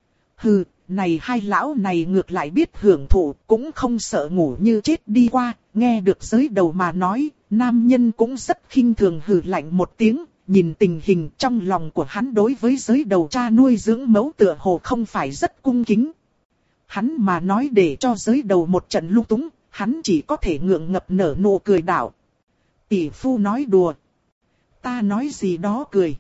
Hừ, này hai lão này ngược lại biết hưởng thụ, cũng không sợ ngủ như chết đi qua, nghe được giới đầu mà nói, nam nhân cũng rất khinh thường hừ lạnh một tiếng, nhìn tình hình trong lòng của hắn đối với giới đầu cha nuôi dưỡng mẫu tựa hồ không phải rất cung kính. hắn mà nói để cho giới đầu một trận lung túng, hắn chỉ có thể ngượng ngập nở nụ cười đảo. Tỷ phu nói đùa. Ta nói gì đó cười.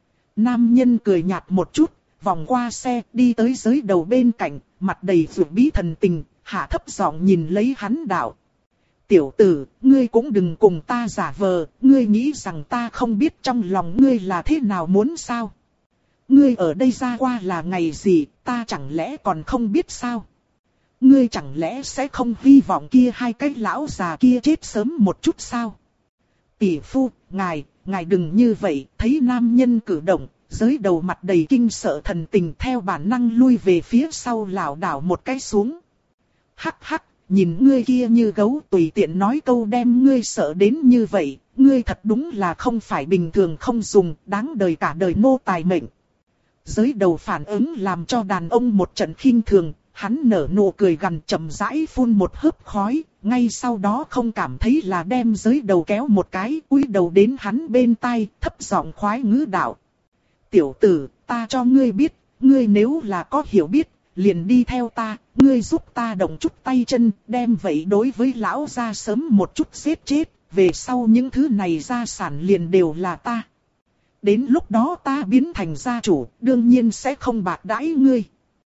Nam nhân cười nhạt một chút, vòng qua xe, đi tới giới đầu bên cạnh, mặt đầy vượt bí thần tình, hạ thấp giọng nhìn lấy hắn đạo. Tiểu tử, ngươi cũng đừng cùng ta giả vờ, ngươi nghĩ rằng ta không biết trong lòng ngươi là thế nào muốn sao? Ngươi ở đây ra qua là ngày gì, ta chẳng lẽ còn không biết sao? Ngươi chẳng lẽ sẽ không hy vọng kia hai cái lão già kia chết sớm một chút sao? Tỷ phu, ngài, ngài đừng như vậy, thấy nam nhân cử động, giới đầu mặt đầy kinh sợ thần tình theo bản năng lui về phía sau lảo đảo một cái xuống. Hắc hắc, nhìn ngươi kia như gấu tùy tiện nói câu đem ngươi sợ đến như vậy, ngươi thật đúng là không phải bình thường không dùng, đáng đời cả đời nô tài mệnh. Giới đầu phản ứng làm cho đàn ông một trận khinh thường, hắn nở nụ cười gằn chậm rãi phun một hớp khói, ngay sau đó không cảm thấy là đem giới đầu kéo một cái, cúi đầu đến hắn bên tai, thấp giọng khoái ngữ đạo. Tiểu tử, ta cho ngươi biết, ngươi nếu là có hiểu biết, liền đi theo ta, ngươi giúp ta động chút tay chân, đem vậy đối với lão gia sớm một chút giết chết, về sau những thứ này gia sản liền đều là ta. Đến lúc đó ta biến thành gia chủ, đương nhiên sẽ không bạc đãi ngươi.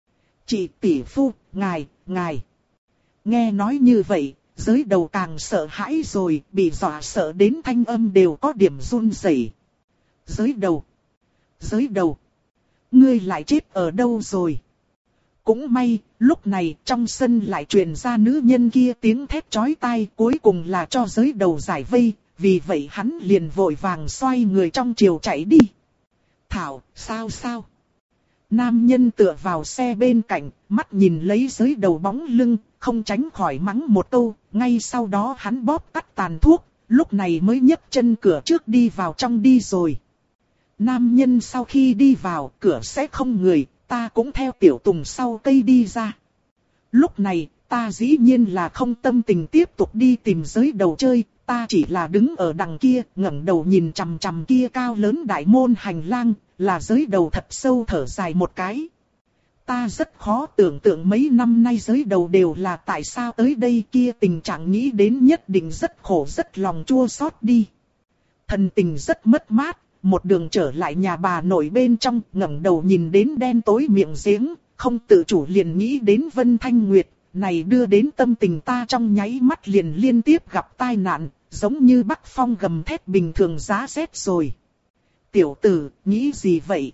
Chị tỷ phu, ngài, ngài. Nghe nói như vậy, giới đầu càng sợ hãi rồi, bị dọa sợ đến thanh âm đều có điểm run rẩy. Giới đầu. Giới đầu. Ngươi lại chết ở đâu rồi? Cũng may, lúc này trong sân lại truyền ra nữ nhân kia tiếng thét chói tai, cuối cùng là cho giới đầu giải vây, vì vậy hắn liền vội vàng xoay người trong chiều chạy đi. Thảo, sao sao? Nam nhân tựa vào xe bên cạnh, mắt nhìn lấy giới đầu bóng lưng, không tránh khỏi mắng một câu, ngay sau đó hắn bóp tắt tàn thuốc, lúc này mới nhấc chân cửa trước đi vào trong đi rồi. Nam nhân sau khi đi vào, cửa sẽ không người, ta cũng theo tiểu tùng sau cây đi ra. Lúc này, ta dĩ nhiên là không tâm tình tiếp tục đi tìm giới đầu chơi, ta chỉ là đứng ở đằng kia, ngẩng đầu nhìn chằm chằm kia cao lớn đại môn hành lang, là giới đầu thật sâu thở dài một cái. Ta rất khó tưởng tượng mấy năm nay giới đầu đều là tại sao tới đây kia tình trạng nghĩ đến nhất định rất khổ rất lòng chua xót đi. Thần tình rất mất mát, một đường trở lại nhà bà nội bên trong, ngẩng đầu nhìn đến đen tối miệng giếng, không tự chủ liền nghĩ đến Vân Thanh Nguyệt, này đưa đến tâm tình ta trong nháy mắt liền liên tiếp gặp tai nạn, giống như bắc phong gầm thét bình thường giá rét rồi. Tiểu tử, nghĩ gì vậy?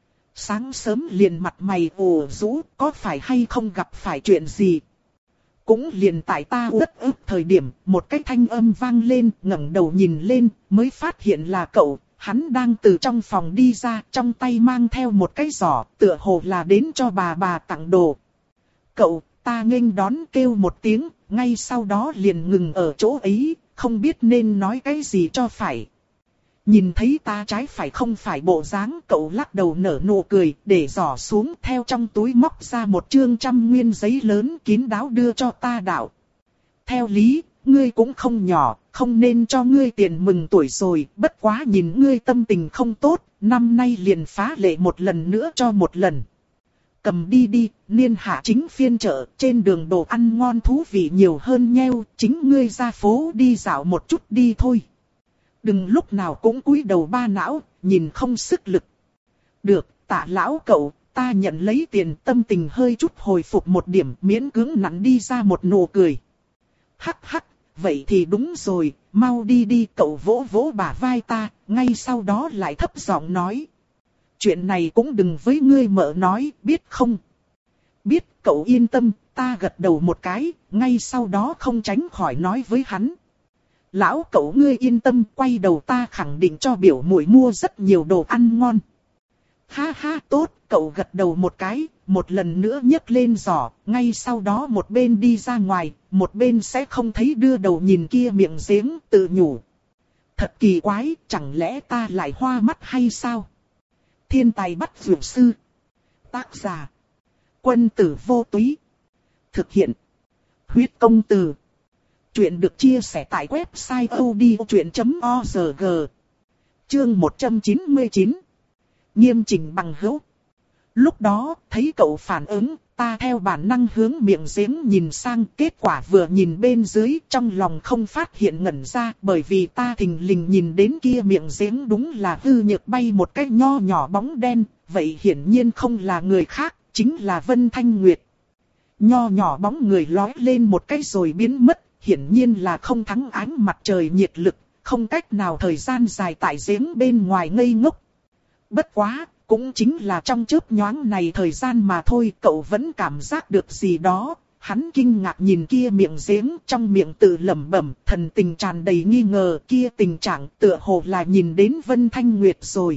Sáng sớm liền mặt mày ủ rũ, có phải hay không gặp phải chuyện gì? Cũng liền tại ta uất ức thời điểm, một cái thanh âm vang lên, ngẩng đầu nhìn lên, mới phát hiện là cậu. Hắn đang từ trong phòng đi ra, trong tay mang theo một cái giỏ, tựa hồ là đến cho bà bà tặng đồ. Cậu, ta nghênh đón kêu một tiếng, ngay sau đó liền ngừng ở chỗ ấy, không biết nên nói cái gì cho phải. Nhìn thấy ta trái phải không phải bộ dáng, cậu lắc đầu nở nụ cười, để giỏ xuống theo trong túi móc ra một chương trăm nguyên giấy lớn kín đáo đưa cho ta đạo. Theo lý, ngươi cũng không nhỏ, không nên cho ngươi tiền mừng tuổi rồi, bất quá nhìn ngươi tâm tình không tốt, năm nay liền phá lệ một lần nữa cho một lần. Cầm đi đi, niên hạ chính phiên chợ, trên đường đồ ăn ngon thú vị nhiều hơn nheo, chính ngươi ra phố đi dạo một chút đi thôi. Đừng lúc nào cũng cúi đầu ba não, nhìn không sức lực. Được, tạ lão cậu, ta nhận lấy tiền, tâm tình hơi chút hồi phục một điểm, miễn cưỡng nặn đi ra một nụ cười. Hắc hắc, vậy thì đúng rồi, mau đi đi, cậu vỗ vỗ bả vai ta, ngay sau đó lại thấp giọng nói. Chuyện này cũng đừng với ngươi mợ nói, biết không? Biết, cậu yên tâm, ta gật đầu một cái, ngay sau đó không tránh khỏi nói với hắn. Lão cậu ngươi yên tâm, quay đầu ta khẳng định cho biểu muội mua rất nhiều đồ ăn ngon. Ha ha tốt, cậu gật đầu một cái, một lần nữa nhấc lên giỏ, ngay sau đó một bên đi ra ngoài, một bên sẽ không thấy đưa đầu nhìn kia miệng giếng, tự nhủ. Thật kỳ quái, chẳng lẽ ta lại hoa mắt hay sao? Thiên tài bắt vượt sư. Tác giả. Quân tử vô túy. Thực hiện. Huyết công từ. Chuyện được chia sẻ tại website odchuyện chấm org. Chương một trăm chín mươi chín. Nghiêm chỉnh bằng hữu. Lúc đó, thấy cậu phản ứng, ta theo bản năng hướng miệng giếng nhìn sang, kết quả vừa nhìn bên dưới trong lòng không phát hiện ngẩn ra, bởi vì ta thình lình nhìn đến kia miệng giếng đúng là hư nhược bay một cái nho nhỏ bóng đen, vậy hiển nhiên không là người khác, chính là Vân Thanh Nguyệt. Nho nhỏ bóng người lói lên một cái rồi biến mất, hiển nhiên là không thắng ánh mặt trời nhiệt lực, không cách nào thời gian dài tại giếng bên ngoài ngây ngốc. Bất quá, cũng chính là trong chớp nhoáng này thời gian mà thôi, cậu vẫn cảm giác được gì đó. Hắn kinh ngạc nhìn kia miệng giếng, trong miệng tự lẩm bẩm, thần tình tràn đầy nghi ngờ, kia tình trạng tựa hồ là nhìn đến Vân Thanh Nguyệt rồi.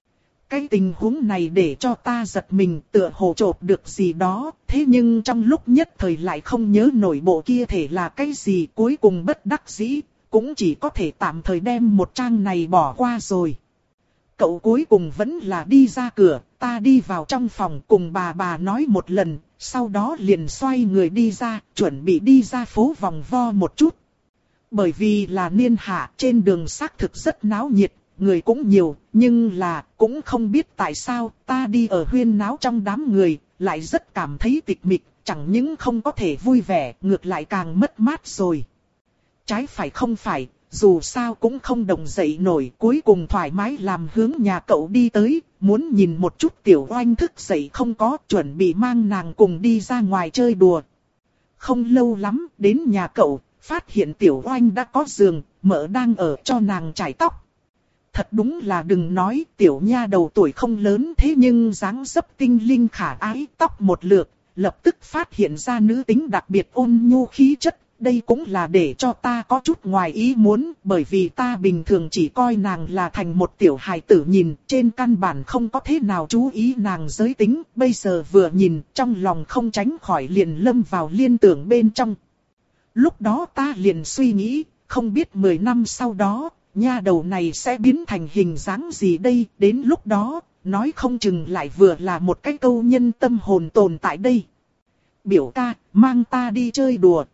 Cái tình huống này để cho ta giật mình, tựa hồ chộp được gì đó, thế nhưng trong lúc nhất thời lại không nhớ nổi bộ kia thể là cái gì, cuối cùng bất đắc dĩ, cũng chỉ có thể tạm thời đem một trang này bỏ qua rồi. Cậu cuối cùng vẫn là đi ra cửa, ta đi vào trong phòng cùng bà bà nói một lần, sau đó liền xoay người đi ra, chuẩn bị đi ra phố vòng vo một chút. Bởi vì là niên hạ, trên đường xác thực rất náo nhiệt, người cũng nhiều, nhưng là cũng không biết tại sao ta đi ở huyên náo trong đám người, lại rất cảm thấy tịch mịch, chẳng những không có thể vui vẻ, ngược lại càng mất mát rồi. Trái phải không phải, dù sao cũng không động dậy nổi, cuối cùng thoải mái làm hướng nhà cậu đi tới, muốn nhìn một chút Tiểu Oanh thức dậy không có, chuẩn bị mang nàng cùng đi ra ngoài chơi đùa. Không lâu lắm, đến nhà cậu, phát hiện Tiểu Oanh đã có giường, mợ đang ở cho nàng chải tóc. Thật đúng là đừng nói, tiểu nha đầu tuổi không lớn thế nhưng dáng dấp tinh linh khả ái, tóc một lượt, lập tức phát hiện ra nữ tính đặc biệt ôn nhu khí chất. Đây cũng là để cho ta có chút ngoài ý muốn, bởi vì ta bình thường chỉ coi nàng là thành một tiểu hài tử nhìn, trên căn bản không có thế nào chú ý nàng giới tính, bây giờ vừa nhìn, trong lòng không tránh khỏi liền lâm vào liên tưởng bên trong. Lúc đó ta liền suy nghĩ, không biết mười năm sau đó, nha đầu này sẽ biến thành hình dáng gì đây, đến lúc đó, nói không chừng lại vừa là một cái câu nhân tâm hồn tồn tại đây. Biểu ca, mang ta đi chơi đùa.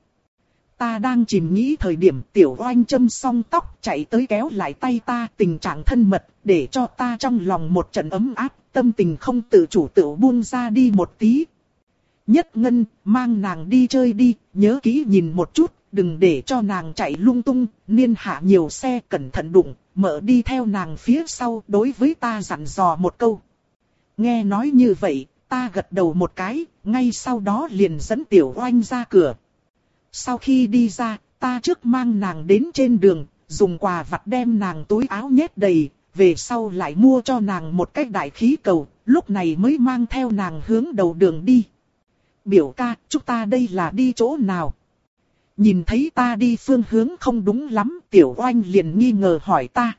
Ta đang chìm nghĩ thời điểm Tiểu Oanh châm xong tóc chạy tới kéo lại tay ta, tình trạng thân mật, để cho ta trong lòng một trận ấm áp, tâm tình không tự chủ tự buông ra đi một tí. Nhất Ngân, mang nàng đi chơi đi, nhớ kỹ nhìn một chút, đừng để cho nàng chạy lung tung, niên hạ nhiều xe cẩn thận đụng, mợ đi theo nàng phía sau, đối với ta dặn dò một câu. Nghe nói như vậy, ta gật đầu một cái, ngay sau đó liền dẫn Tiểu Oanh ra cửa. Sau khi đi ra, ta trước mang nàng đến trên đường, dùng quà vặt đem nàng túi áo nhét đầy, về sau lại mua cho nàng một cái đại khí cầu, lúc này mới mang theo nàng hướng đầu đường đi. Biểu ca, chúng ta đây là đi chỗ nào? Nhìn thấy ta đi phương hướng không đúng lắm, Tiểu Oanh liền nghi ngờ hỏi ta.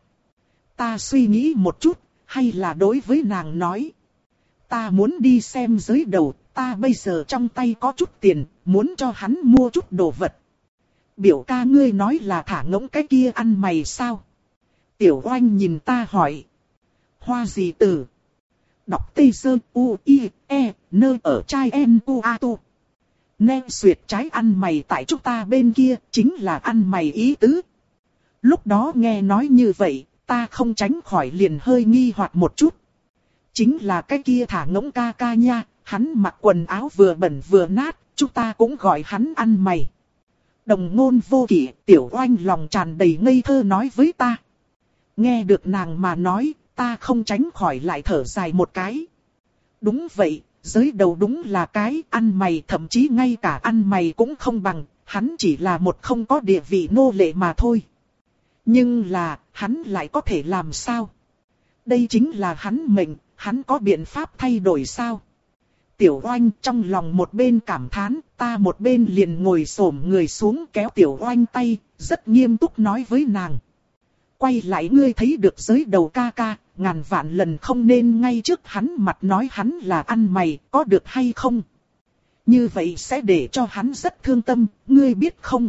Ta suy nghĩ một chút, hay là đối với nàng nói. Ta muốn đi xem giới đầu, ta bây giờ trong tay có chút tiền, muốn cho hắn mua chút đồ vật. Biểu ca ngươi nói là thả ngỗng cái kia ăn mày sao? Tiểu Oanh nhìn ta hỏi. Hoa gì tử? Đọc tê sơ u i e nơ ở trai en u a tu. Nên xuyệt trái ăn mày tại chúng ta bên kia, chính là ăn mày ý tứ. Lúc đó nghe nói như vậy, ta không tránh khỏi liền hơi nghi hoặc một chút. Chính là cái kia thả ngỗng ca ca nha, hắn mặc quần áo vừa bẩn vừa nát, chúng ta cũng gọi hắn ăn mày. Đồng ngôn vô kỷ, Tiểu Oanh lòng tràn đầy ngây thơ nói với ta. Nghe được nàng mà nói, ta không tránh khỏi lại thở dài một cái. Đúng vậy, giới đầu đúng là cái ăn mày, thậm chí ngay cả ăn mày cũng không bằng, hắn chỉ là một không có địa vị nô lệ mà thôi. Nhưng là, hắn lại có thể làm sao? Đây chính là hắn mệnh, hắn có biện pháp thay đổi sao? Tiểu Oanh trong lòng một bên cảm thán, ta một bên liền ngồi xổm người xuống kéo Tiểu Oanh tay, rất nghiêm túc nói với nàng. Quay lại ngươi thấy được giới đầu ca ca, ngàn vạn lần không nên ngay trước hắn mặt nói hắn là ăn mày, có được hay không? Như vậy sẽ để cho hắn rất thương tâm, ngươi biết không?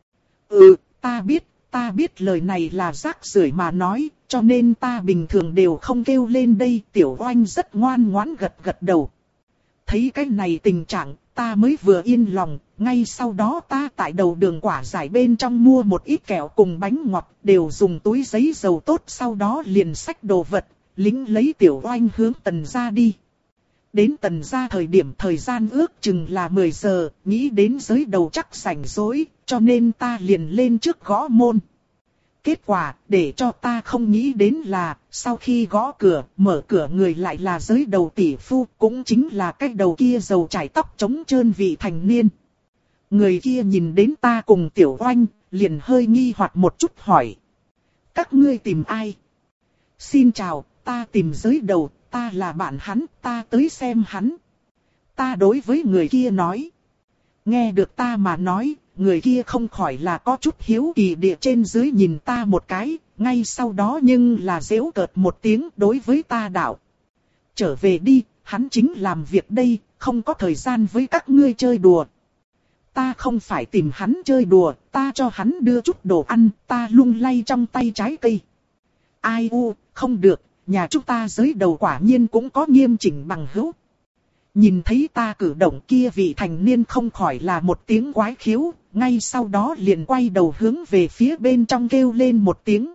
Ừ, ta biết, ta biết lời này là rác rưởi mà nói, cho nên ta bình thường đều không kêu lên đây. Tiểu Oanh rất ngoan ngoãn gật gật đầu. Thấy cái này tình trạng, ta mới vừa yên lòng, ngay sau đó ta tại đầu đường quả giải bên trong mua một ít kẹo cùng bánh ngọt, đều dùng túi giấy dầu tốt, sau đó liền xách đồ vật, lính lấy Tiểu Oanh hướng Tần gia đi. Đến Tần gia thời điểm thời gian ước chừng là mười giờ, nghĩ đến giới đầu chắc rảnh rỗi, cho nên ta liền lên trước gõ môn. Kết quả, để cho ta không nghĩ đến là, sau khi gõ cửa, mở cửa người lại là giới đầu tỷ phu, cũng chính là cái đầu kia dầu chải tóc trống trơn vị thành niên. Người kia nhìn đến ta cùng Tiểu Oanh, liền hơi nghi hoặc một chút hỏi. Các ngươi tìm ai? Xin chào, ta tìm giới đầu, ta là bạn hắn, ta tới xem hắn. Ta đối với người kia nói. Nghe được ta mà nói, người kia không khỏi là có chút hiếu kỳ địa trên dưới nhìn ta một cái, ngay sau đó nhưng là giễu cợt một tiếng đối với ta đạo. Trở về đi, hắn chính làm việc đây, không có thời gian với các ngươi chơi đùa. Ta không phải tìm hắn chơi đùa, ta cho hắn đưa chút đồ ăn, ta lung lay trong tay trái cây. Ai u, không được, nhà chúng ta giới đầu quả nhiên cũng có nghiêm chỉnh bằng hữu. Nhìn thấy ta cử động kia vị thành niên không khỏi là một tiếng quái khiếu, ngay sau đó liền quay đầu hướng về phía bên trong kêu lên một tiếng.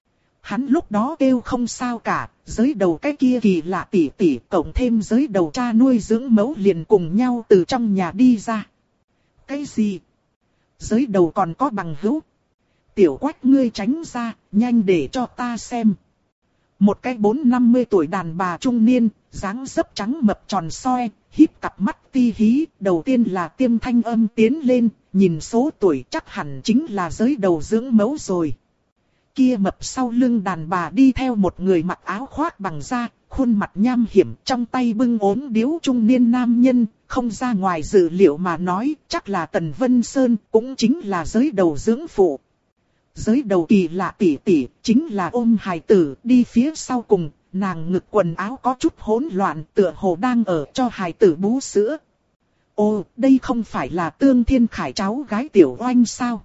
Hắn lúc đó kêu không sao cả, giới đầu cái kia kỳ lạ tỉ tỉ cộng thêm giới đầu cha nuôi dưỡng mẫu liền cùng nhau từ trong nhà đi ra. Cái gì? Giới đầu còn có bằng hữu? Tiểu Quách ngươi tránh ra, nhanh để cho ta xem. Một cái bốn năm mươi tuổi đàn bà trung niên, dáng dấp trắng mập tròn soi, híp cặp mắt ti hí, đầu tiên là Tiêm Thanh Âm tiến lên, nhìn số tuổi chắc hẳn chính là giới đầu dưỡng mẫu rồi. Kia mập sau lưng đàn bà đi theo một người mặc áo khoác bằng da, khuôn mặt nham hiểm, trong tay bưng ốm điếu trung niên nam nhân, không ra ngoài dự liệu mà nói, chắc là Tần Vân Sơn, cũng chính là giới đầu dưỡng phụ. Giới đầu kỳ lạ tỉ tỉ, chính là ôm hài tử, đi phía sau cùng, nàng ngực quần áo có chút hỗn loạn, tựa hồ đang ở cho hài tử bú sữa. Ô, đây không phải là Tương Thiên Khải cháu gái Tiểu Oanh sao?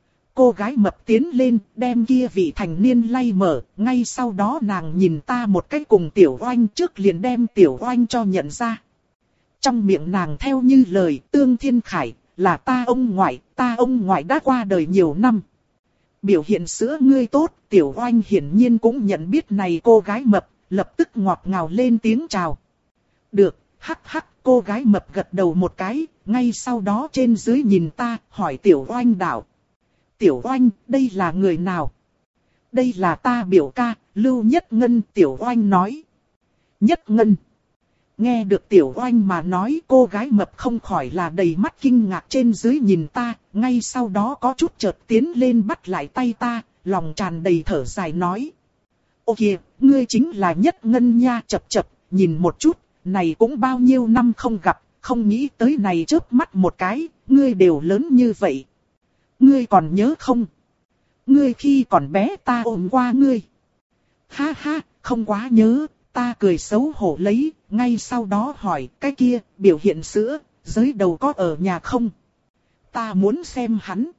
Cô gái mập tiến lên, đem kia vị thành niên lay mở, ngay sau đó nàng nhìn ta một cái cùng Tiểu Oanh trước liền đem Tiểu Oanh cho nhận ra. Trong miệng nàng theo như lời Tương Thiên Khải, là ta ông ngoại, ta ông ngoại đã qua đời nhiều năm. Biểu hiện sữa ngươi tốt, Tiểu Oanh hiển nhiên cũng nhận biết này cô gái mập, lập tức ngọt ngào lên tiếng chào. Được, hắc hắc, cô gái mập gật đầu một cái, ngay sau đó trên dưới nhìn ta, hỏi Tiểu Oanh đạo. Tiểu Oanh, đây là người nào? Đây là ta biểu ca, Lưu Nhất Ngân, Tiểu Oanh nói. Nhất Ngân. Nghe được Tiểu Oanh mà nói, cô gái mập không khỏi là đầy mắt kinh ngạc trên dưới nhìn ta, ngay sau đó có chút chợt tiến lên bắt lại tay ta, lòng tràn đầy thở dài nói. Ô kìa, ngươi chính là Nhất Ngân nha, chập chập, nhìn một chút, này cũng bao nhiêu năm không gặp, không nghĩ tới này chớp mắt một cái, ngươi đều lớn như vậy. Ngươi còn nhớ không? Ngươi khi còn bé ta ôm qua ngươi. Ha ha, không quá nhớ, ta cười xấu hổ lấy, ngay sau đó hỏi, cái kia, biểu hiện sữa, giới đầu có ở nhà không? Ta muốn xem hắn.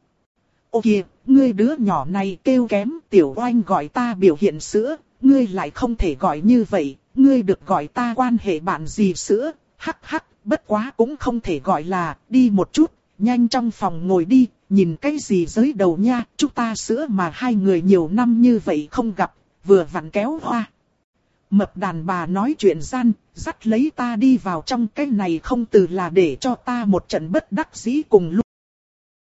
Ô kìa, ngươi đứa nhỏ này kêu kém, Tiểu Oanh gọi ta biểu hiện sữa, ngươi lại không thể gọi như vậy, ngươi được gọi ta quan hệ bạn gì sữa, hắc hắc, bất quá cũng không thể gọi là, đi một chút, nhanh trong phòng ngồi đi, nhìn cái gì giới đầu nha, chúng ta sữa mà hai người nhiều năm như vậy không gặp, vừa vặn kéo hoa. Mập đàn bà nói chuyện gian, dắt lấy ta đi vào trong cái này không từ là để cho ta một trận bất đắc dĩ cùng